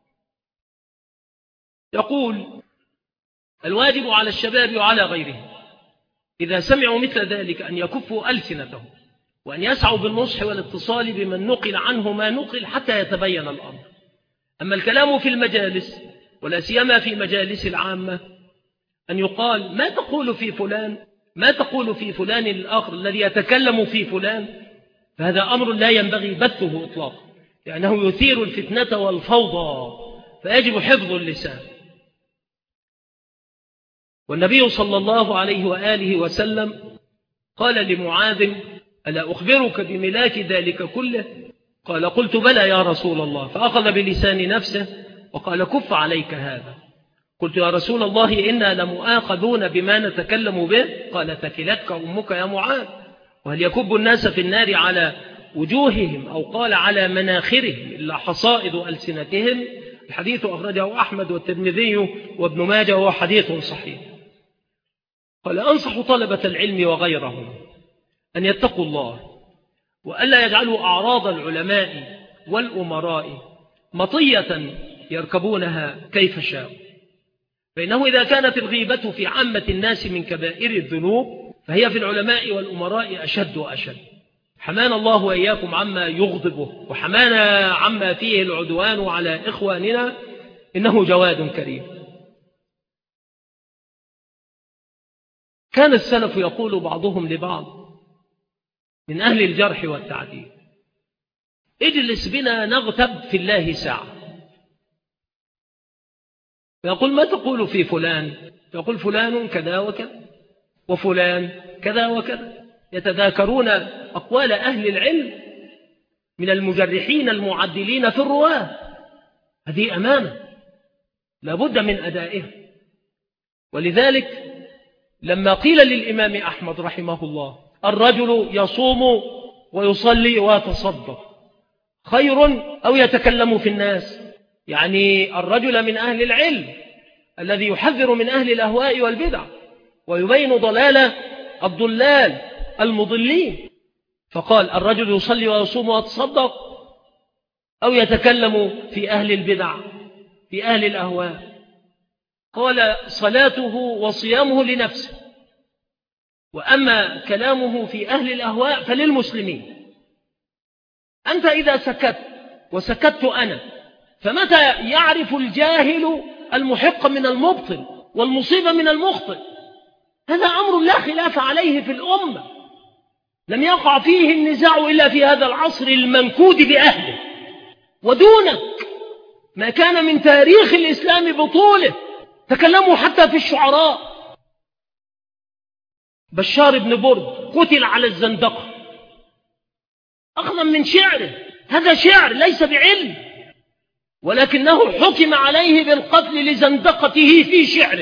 [SPEAKER 2] يقول الواجب على الشباب وعلى غيرهم إذا سمعوا مثل ذلك أن يكفوا ألسنتهم وأن يسعوا بالنصح والاتصال بمن نقل عنه ما نقل حتى يتبين الأمر. أما الكلام في المجالس ولا سيما في مجالس العامة أن يقال ما تقول في فلان، ما تقول في فلان الآخر الذي يتكلم في فلان، فهذا أمر لا ينبغي بثه إطلاقا، لأنه يثير الفتنة والفوضى، فيجب حفظ اللسان. والنبي صلى الله عليه وآله وسلم قال لمعاذ ألا أخبرك بملاك ذلك كله؟ قال قلت بلى يا رسول الله، فأخذ بلسان نفسه وقال كف عليك هذا. قلت يا رسول الله إنا لمؤاخذون بما نتكلم به، قال ثكلتك أمك يا معاذ، وهل يكب الناس في النار على وجوههم أو قال على مناخرهم إلا حصائد ألسنتهم؟ الحديث أخرجه أحمد والترمذي وابن ماجه وهو حديث صحيح. قال أنصح طلبة العلم وغيرهم أن يتقوا الله وألا يجعلوا أعراض العلماء والأمراء مطية يركبونها كيف شاءوا، فإنه إذا كانت الغيبة في عامة الناس من كبائر الذنوب فهي في العلماء والأمراء أشد وأشد. حمانا الله وإياكم عما يغضبه، وحمانا عما فيه العدوان على إخواننا، إنه جواد كريم. كان السلف يقول بعضهم لبعض من أهل الجرح والتعديل: اجلس بنا نغتب في الله ساعة. فيقول: ما تقول في فلان؟ يقول: فلان كذا وكذا، وفلان كذا وكذا. يتذاكرون أقوال أهل العلم من المجرحين المعدلين في الرواة. هذه أمانة لابد من أدائها. ولذلك لما قيل للإمام أحمد رحمه الله: الرجل يصوم ويصلي ويتصدق خير أو يتكلم في الناس، يعني الرجل من أهل العلم الذي يحذر من أهل الأهواء والبدع ويبين ضلال الضلال المضلين، فقال: الرجل يصلي ويصوم ويتصدق أو يتكلم في أهل البدع في أهل الأهواء. قال: صلاته وصيامه لنفسه، وأما كلامه في أهل الأهواء فللمسلمين. أنت إذا سكت وسكت أنا، فمتى يعرف الجاهل المحق من المبطل والمصيب من المخطئ؟ هذا أمر لا خلاف عليه في الأمة، لم يقع فيه النزاع إلا في هذا العصر المنكود بأهله. ودونك ما كان من تاريخ الإسلام بطوله، تكلموا حتى في الشعراء. بشار بن برد قتل على الزندقة أخذا من شعره، هذا شعر ليس بعلم، ولكنه حكم عليه بالقتل لزندقته في شعره.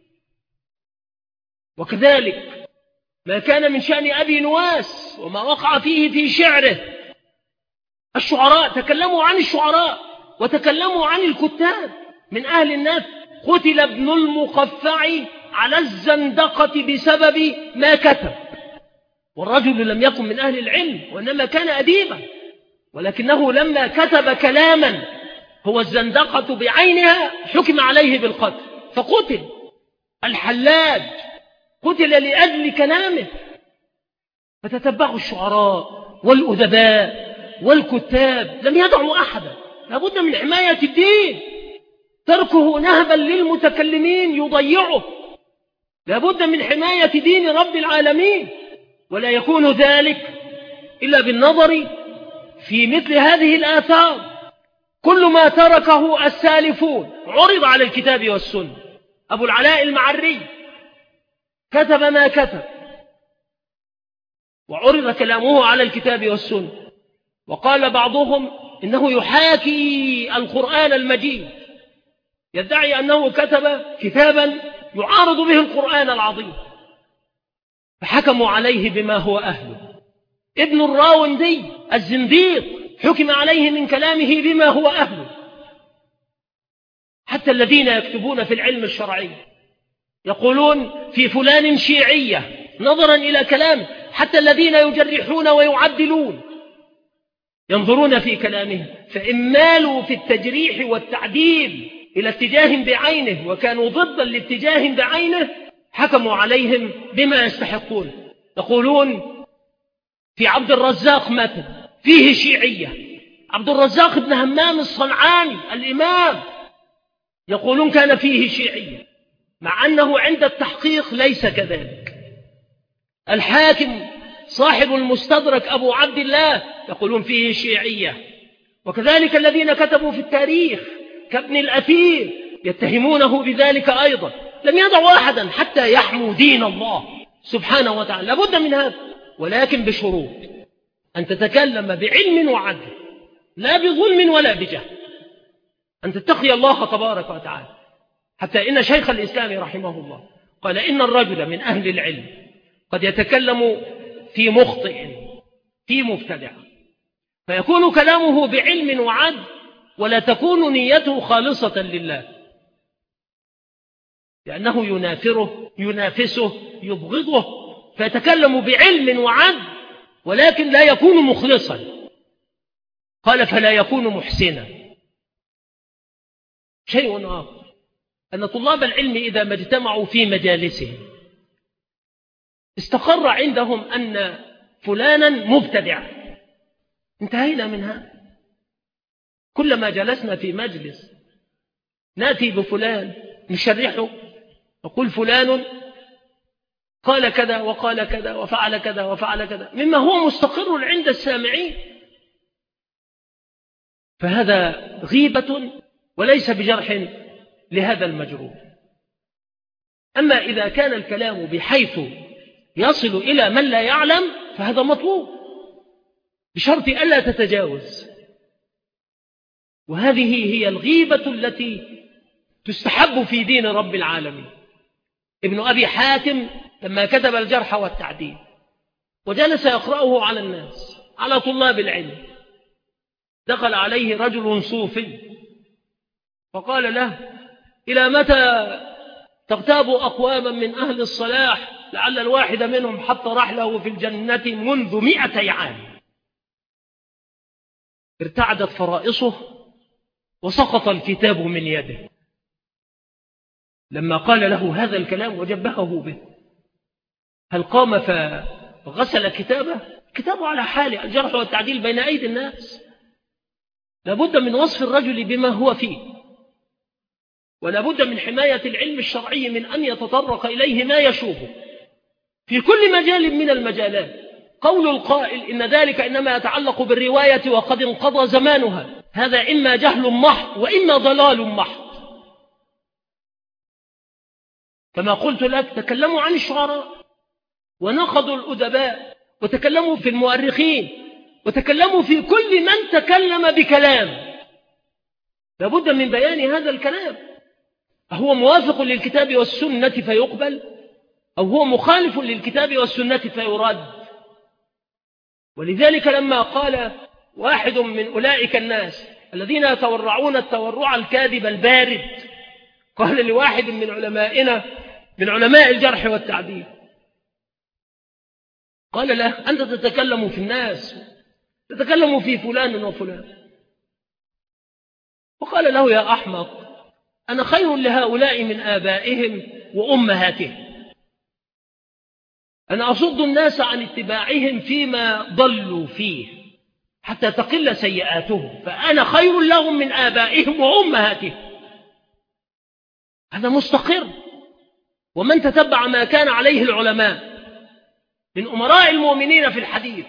[SPEAKER 2] وكذلك ما كان من شأن أبي نواس وما وقع فيه في شعره. الشعراء تكلموا عن الشعراء وتكلموا عن الكتاب من أهل الناس. قتل ابن المقفع على الزندقة بسبب ما كتب، والرجل لم يكن من أهل العلم وإنما كان أديبا، ولكنه لما كتب كلاما هو الزندقة بعينها حكم عليه بالقتل فقتل. الحلاج قتل لأجل كلامه. فتتبعوا الشعراء والأدباء والكتاب، لم يدعوا أحدا. لابد من حماية الدين، تركه نهبا للمتكلمين يضيعه. لابد من حماية دين رب العالمين، ولا يكون ذلك إلا بالنظر في مثل هذه الآثار. كل ما تركه السالفون عرض على الكتاب والسنة. أبو العلاء المعري كتب ما كتب وعرض كلامه على الكتاب والسنة، وقال بعضهم إنه يحاكي القرآن المجيد، يدعي أنه كتب كتابا يعارض به القرآن العظيم، فحكموا عليه بما هو أهله. ابن الراوندي الزنديق حكم عليه من كلامه بما هو أهله. حتى الذين يكتبون في العلم الشرعي يقولون في فلان شيعية نظرا إلى كلامه. حتى الذين يجرحون ويعدلون ينظرون في كلامه، فإن مالوا في التجريح والتعديل إلى اتجاه بعينه وكانوا ضدا لاتجاه بعينه حكموا عليهم بما يستحقون. يقولون في عبد الرزاق متن فيه شيعية، عبد الرزاق بن همام الصنعاني الإمام، يقولون كان فيه شيعية، مع أنه عند التحقيق ليس كذلك. الحاكم صاحب المستدرك أبو عبد الله يقولون فيه شيعية. وكذلك الذين كتبوا في التاريخ كابن الأثير يتهمونه بذلك أيضا. لم يدعوا أحدا حتى يحموا دين الله سبحانه وتعالى. لابد من هذا، ولكن بشروط: أن تتكلم بعلم وعدل، لا بظلم ولا بجهل، أن تتقي الله تبارك وتعالى. حتى إن شيخ الإسلام رحمه الله قال: إن الرجل من أهل العلم قد يتكلم في مخطئ في مبتدع، فيكون كلامه بعلم وعدل ولا تكون نيته خالصة لله، لأنه ينافسه يبغضه، فيتكلم بعلم وعدل ولكن لا يكون مخلصا. قال: فلا يكون محسنا. شيء آخر أن طلاب العلم إذا ما اجتمعوا في مجالسهم استقر عندهم أن فلانا مبتدع، انتهينا من هذا. كلما جلسنا في مجلس نأتي بفلان نشرحه، نقول فلان قال كذا وقال كذا وفعل كذا وفعل كذا مما هو مستقر عند السامعين، فهذا غيبة وليس بجرح لهذا المجروح. أما إذا كان الكلام بحيث يصل إلى من لا يعلم فهذا مطلوب بشرط ألا تتجاوز، وهذه هي الغيبة التي تستحب في دين رب العالمين. ابن أبي حاتم لما كتب الجرح والتعديل وجلس يقرأه على الناس على طلاب العلم، دخل عليه رجل صوفي فقال له: إلى متى تغتاب أقواما من أهل الصلاح لعل الواحد منهم حط رحله في الجنة منذ 200 عام. ارتعدت فرائصه وسقط الكتاب من يده. لما قال له هذا الكلام وجبهه به، هل قام فغسل كتابه على حاله؟ الجرح والتعديل بين أيدي الناس، لابد من وصف الرجل بما هو فيه، ولا بد من حماية العلم الشرعي من أن يتطرق إليه ما يشوبه في كل مجال من المجالات. قول القائل إن ذلك إنما يتعلق بالرواية وقد انقضى زمانها، هذا إما جهل محض وإما ضلال محض. كما قلت لك، تكلموا عن الشعراء ونقضوا الأدباء، وتكلموا في المؤرخين، وتكلموا في كل من تكلم بكلام، لابد من بيان هذا الكلام. أهو موافق للكتاب والسنة فيقبل، أو هو مخالف للكتاب والسنة فيرد؟ ولذلك لما قال واحد من أولئك الناس الذين يتورعون التورع الكاذب البارد، قال لواحد من علمائنا من علماء الجرح والتعديل، قال له: أنت تتكلم في الناس، تتكلم في فلان وفلان. وقال له: يا أحمق، أنا خير لهؤلاء من آبائهم وأمهاتهم، أنا أصد الناس عن اتباعهم فيما ضلوا فيه حتى تقل سيئاتهم، فأنا خير لهم من آبائهم وأمهاتهم. هذا مستقر. ومن تتبع ما كان عليه العلماء من أمراء المؤمنين في الحديث،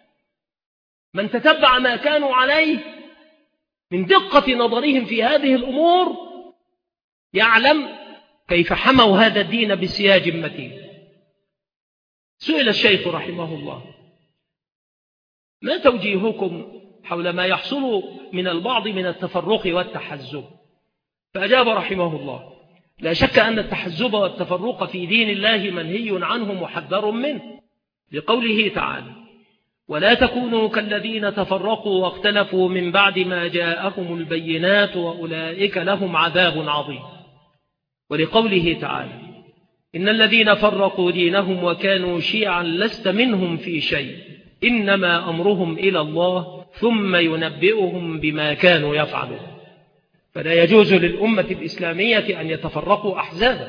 [SPEAKER 2] من تتبع ما كانوا عليه من دقة نظرهم في هذه الأمور، يعلم كيف حموا هذا الدين بسياج متين. سئل الشيخ رحمه الله: ما توجيهكم حول ما يحصل من البعض من التفرق والتحزب؟ فأجاب رحمه الله: لا شك أن التحزب والتفرق في دين الله منهي عنه محذر منه، لقوله تعالى: ولا تكونوا كالذين تفرقوا واختلفوا من بعد ما جاءهم البينات وأولئك لهم عذاب عظيم. ولقوله تعالى: إن الذين فرقوا دينهم وكانوا شيعا لست منهم في شيء إنما أمرهم إلى الله ثم ينبئهم بما كانوا يفعلون. فلا يجوز للأمة الإسلامية أن يتفرقوا أحزابا،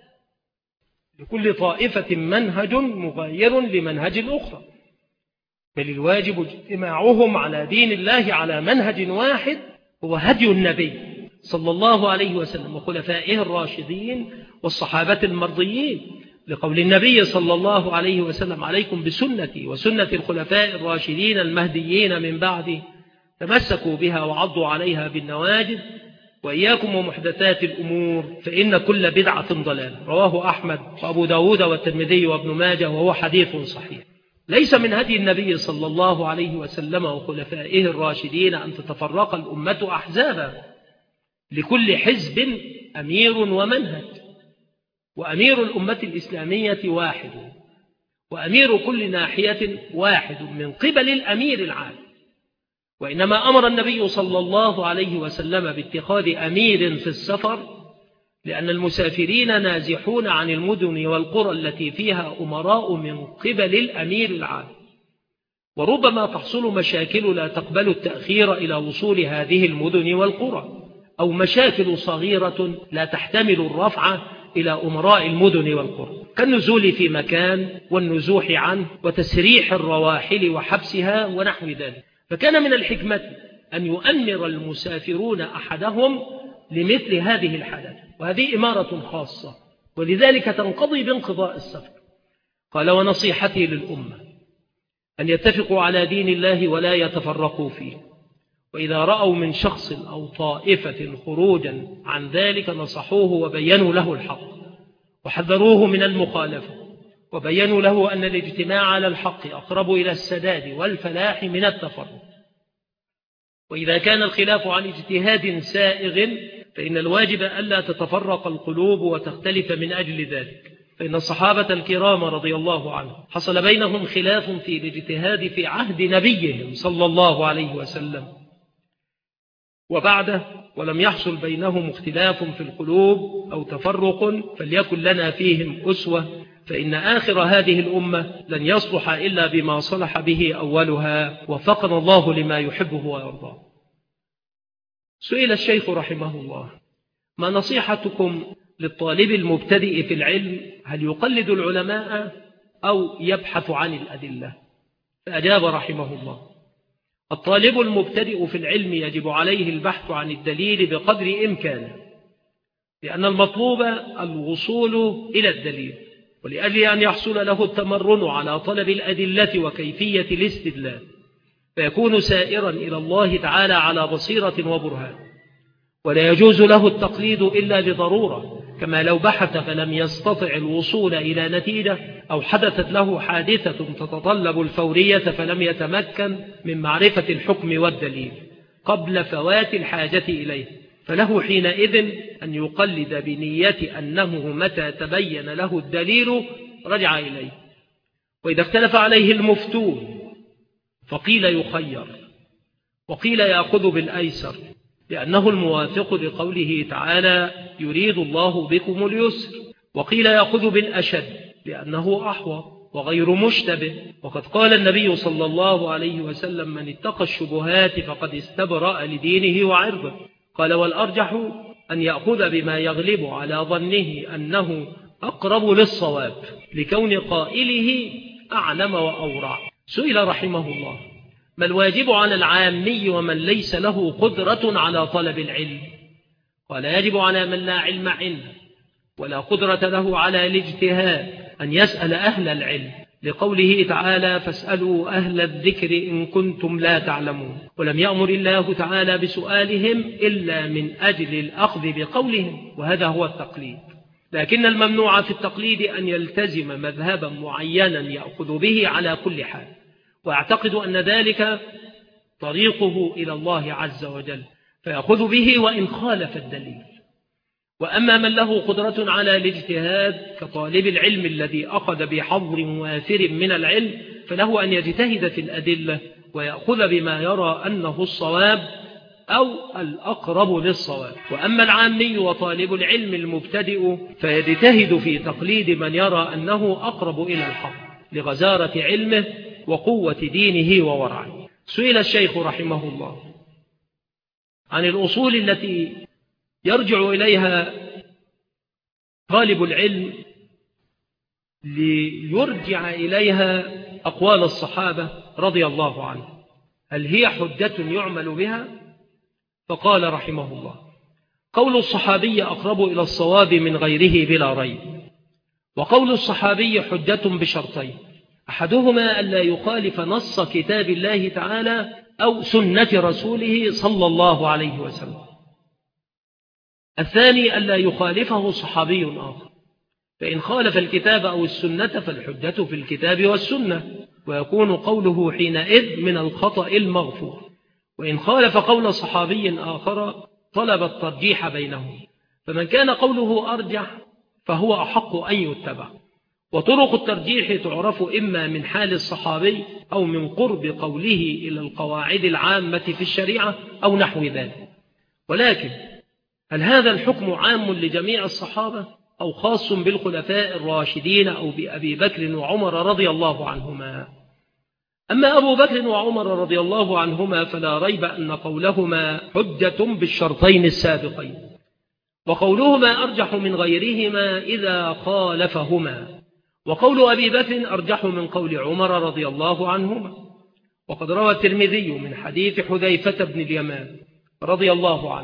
[SPEAKER 2] لكل طائفة منهج مغاير لمنهج الأخرى، بل الواجب اجتماعهم على دين الله على منهج واحد هو هدي النبي صلى الله عليه وسلم وخلفائه الراشدين والصحابة المرضيين، لقول النبي صلى الله عليه وسلم: عليكم بسنتي وسنة الخلفاء الراشدين المهديين من بعدي، تمسكوا بها وعضوا عليها بالنواجذ، وإياكم ومحدثات الأمور فإن كل بدعة ضلال. رواه أحمد وأبو داود والترمذي وابن ماجه، وهو حديث صحيح. ليس من هدي النبي صلى الله عليه وسلم وخلفائه الراشدين أن تتفرق الأمة أحزابا، لكل حزب أمير ومنهج، وأمير الأمة الإسلامية واحد، وأمير كل ناحية واحد من قبل الأمير العام. وإنما أمر النبي صلى الله عليه وسلم باتخاذ أمير في السفر، لأن المسافرين نازحون عن المدن والقرى التي فيها أمراء من قبل الأمير العام، وربما تحصل مشاكل لا تقبل التأخير إلى وصول هذه المدن والقرى، أو مشاكل صغيرة لا تحتمل الرفع إلى أمراء المدن والقرى، كالنزول في مكان والنزوح عنه وتسريح الرواحل وحبسها ونحو ذلك. فكان من الحكمة أن يؤمر المسافرون أحدهم لمثل هذه الحالات، وهذه إمارة خاصة، ولذلك تنقضي بانقضاء السفر. قال: ونصيحتي للأمة أن يتفقوا على دين الله ولا يتفرقوا فيه، وإذا رأوا من شخص أو طائفة خروجا عن ذلك نصحوه وبينوا له الحق، وحذروه من المخالفة، وبينوا له أن الاجتماع على الحق أقرب إلى السداد والفلاح من التفرق. وإذا كان الخلاف عن اجتهاد سائغ فإن الواجب ألا تتفرق القلوب وتختلف من أجل ذلك، فإن الصحابة الكرام رضي الله عنهم حصل بينهم خلاف في الاجتهاد في عهد نبيهم صلى الله عليه وسلم وبعده، ولم يحصل بينهم اختلاف في القلوب أو تفرق، فليكن لنا فيهم أسوة، فإن آخر هذه الأمة لن يصلح إلا بما صلح به أولها، وفقنا الله لما يحبه ويرضاه. سئل الشيخ رحمه الله: ما نصيحتكم للطالب المبتدئ في العلم، هل يقلد العلماء أو يبحث عن الأدلة؟ فأجاب رحمه الله: الطالب المبتدئ في العلم يجب عليه البحث عن الدليل بقدر إمكانه، لأن المطلوب الوصول إلى الدليل، ولأجل أن يحصل له التمرن على طلب الأدلة وكيفية الاستدلال، فيكون سائرا إلى الله تعالى على بصيرة وبرهان. ولا يجوز له التقليد إلا لضرورة، كما لو بحث فلم يستطع الوصول إلى نتيجة، أو حدثت له حادثة تتطلب الفورية فلم يتمكن من معرفة الحكم والدليل قبل فوات الحاجة إليه، فله حينئذ أن يقلد بنية أنه متى تبين له الدليل رجع إليه. وإذا اختلف عليه المفتون فقيل يخير، وقيل يأخذ بالأيسر، لأنه الموافق لقوله تعالى: يريد الله بكم اليسر، وقيل يأخذ بالأشد لأنه أحوى وغير مشتبه، وقد قال النبي صلى الله عليه وسلم: من اتقى الشبهات فقد استبرأ لدينه وعرضه. قال: والأرجح أن يأخذ بما يغلب على ظنه أنه أقرب للصواب، لكون قائله أعلم وأورع. سئل رحمه الله: ما الواجب على العامي ومن ليس له قدرة على طلب العلم؟ قال: يجب على من لا علم عنده ولا قدرة له على الاجتهاد أن يسأل أهل العلم، لقوله تعالى: فاسألوا أهل الذكر إن كنتم لا تعلمون. ولم يأمر الله تعالى بسؤالهم إلا من أجل الأخذ بقولهم، وهذا هو التقليد. لكن الممنوع في التقليد أن يلتزم مذهبا معينا يأخذ به على كل حال، وأعتقد أن ذلك طريقه إلى الله عز وجل، فيأخذ به وإن خالف الدليل. وأما من له قدرة على الاجتهاد كطالب العلم الذي أخذ بحظر وافر من العلم، فله أن يجتهد في الأدلة ويأخذ بما يرى أنه الصواب أو الأقرب للصواب. وأما العامي وطالب العلم المبتدئ فيجتهد في تقليد من يرى أنه أقرب إلى الحق لغزارة علمه وقوة دينه وورعه. سئل الشيخ رحمه الله عن الأصول التي يرجع إليها طالب العلم ليرجع إليها أقوال الصحابة رضي الله عنهم، هل هي حجة يعمل بها؟ فقال رحمه الله: قول الصحابي أقرب إلى الصواب من غيره بلا ريب، وقول الصحابي حجة بشرطين: أحدهما ألا يخالف نص كتاب الله تعالى أو سنة رسوله صلى الله عليه وسلم، الثاني ألا يخالفه صحابي آخر، فإن خالف الكتاب أو السنة فالحجة في الكتاب والسنة، ويكون قوله حينئذ من الخطأ المغفور. وإن خالف قول صحابي آخر طلب الترجيح بينهم، فمن كان قوله أرجح فهو أحق أن يتبع. وطرق الترجيح تعرف إما من حال الصحابي أو من قرب قوله إلى القواعد العامة في الشريعة أو نحو ذلك. ولكن هل هذا الحكم عام لجميع الصحابة أو خاص بالخلفاء الراشدين أو بأبي بكر وعمر رضي الله عنهما؟ أما أبو بكر وعمر رضي الله عنهما فلا ريب أن قولهما حجة بالشرطين السابقين، وقولهما أرجح من غيرهما إذا خالفهما، وقول أبي بكر أرجح من قول عمر رضي الله عنهما. وقد روى الترمذي من حديث حذيفة بن اليمان رضي الله عنه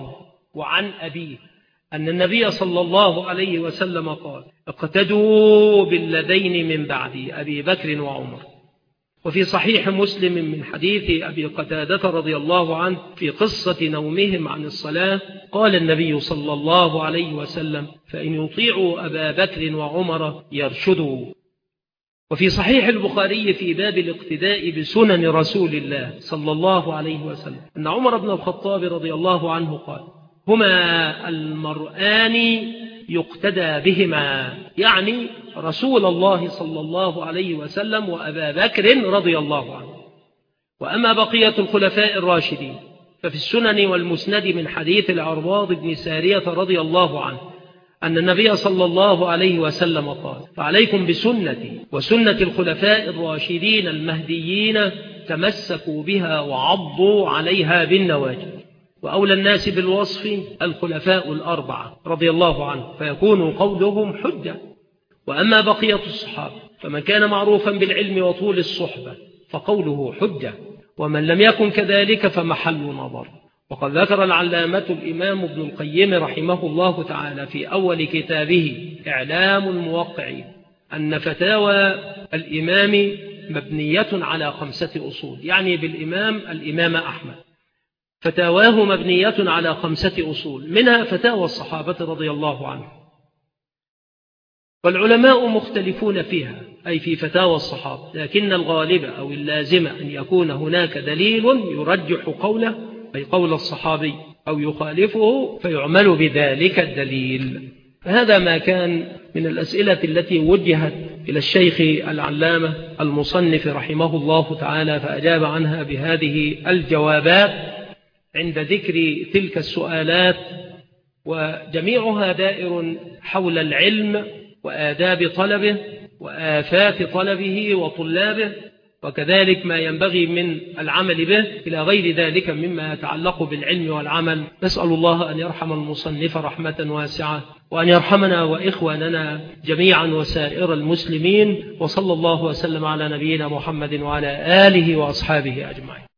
[SPEAKER 2] وعن أبيه أن النبي صلى الله عليه وسلم قال: اقتدوا بالذين من بعدي أبي بكر وعمر. وفي صحيح مسلم من حديث أبي قتادة رضي الله عنه في قصة نومهم عن الصلاة قال النبي صلى الله عليه وسلم: فإن يطيعوا أبا بكر وعمر يرشدوا. وفي صحيح البخاري في باب الاقتداء بسنن رسول الله صلى الله عليه وسلم أن عمر بن الخطاب رضي الله عنه قال: هما المرآن يقتدى بهما، يعني رسول الله صلى الله عليه وسلم وأبا بكر رضي الله عنه. وأما بقية الخلفاء الراشدين ففي السنن والمسند من حديث العرباض بن سارية رضي الله عنه أن النبي صلى الله عليه وسلم قال: فعليكم بسنتي وسنة الخلفاء الراشدين المهديين تمسكوا بها وعضوا عليها بالنواجذ. وأولى الناس بالوصف الخلفاء الأربعة رضي الله عنه، فيكون قولهم حجة. وأما بقية الصحابة فمن كان معروفا بالعلم وطول الصحبة فقوله حجة، ومن لم يكن كذلك فمحل نظر. وقد ذكر العلامة الإمام ابن القيم رحمه الله تعالى في أول كتابه إعلام الموقعين أن فتاوى الإمام مبنية على 5 أصول، يعني الإمام أحمد فتاواه مبنية على 5 أصول، منها فتاوى الصحابة رضي الله عنهم. والعلماء مختلفون فيها أي في فتاوى الصحابة، لكن الغالب أو اللازم أن يكون هناك دليل يرجح قوله أي قول الصحابي أو يخالفه فيعمل بذلك الدليل. فهذا ما كان من الأسئلة التي وجهت إلى الشيخ العلامة المصنف رحمه الله تعالى، فأجاب عنها بهذه الجوابات عند ذكر تلك السؤالات، وجميعها دائر حول العلم وآداب طلبه وآفات طلبه وطلابه، وكذلك ما ينبغي من العمل به إلى غير ذلك مما يتعلق بالعلم والعمل. نسأل الله أن يرحم المصنف رحمة واسعة، وأن يرحمنا وإخواننا جميعا وسائر المسلمين، وصلى الله وسلم على نبينا محمد وعلى آله وأصحابه أجمعين.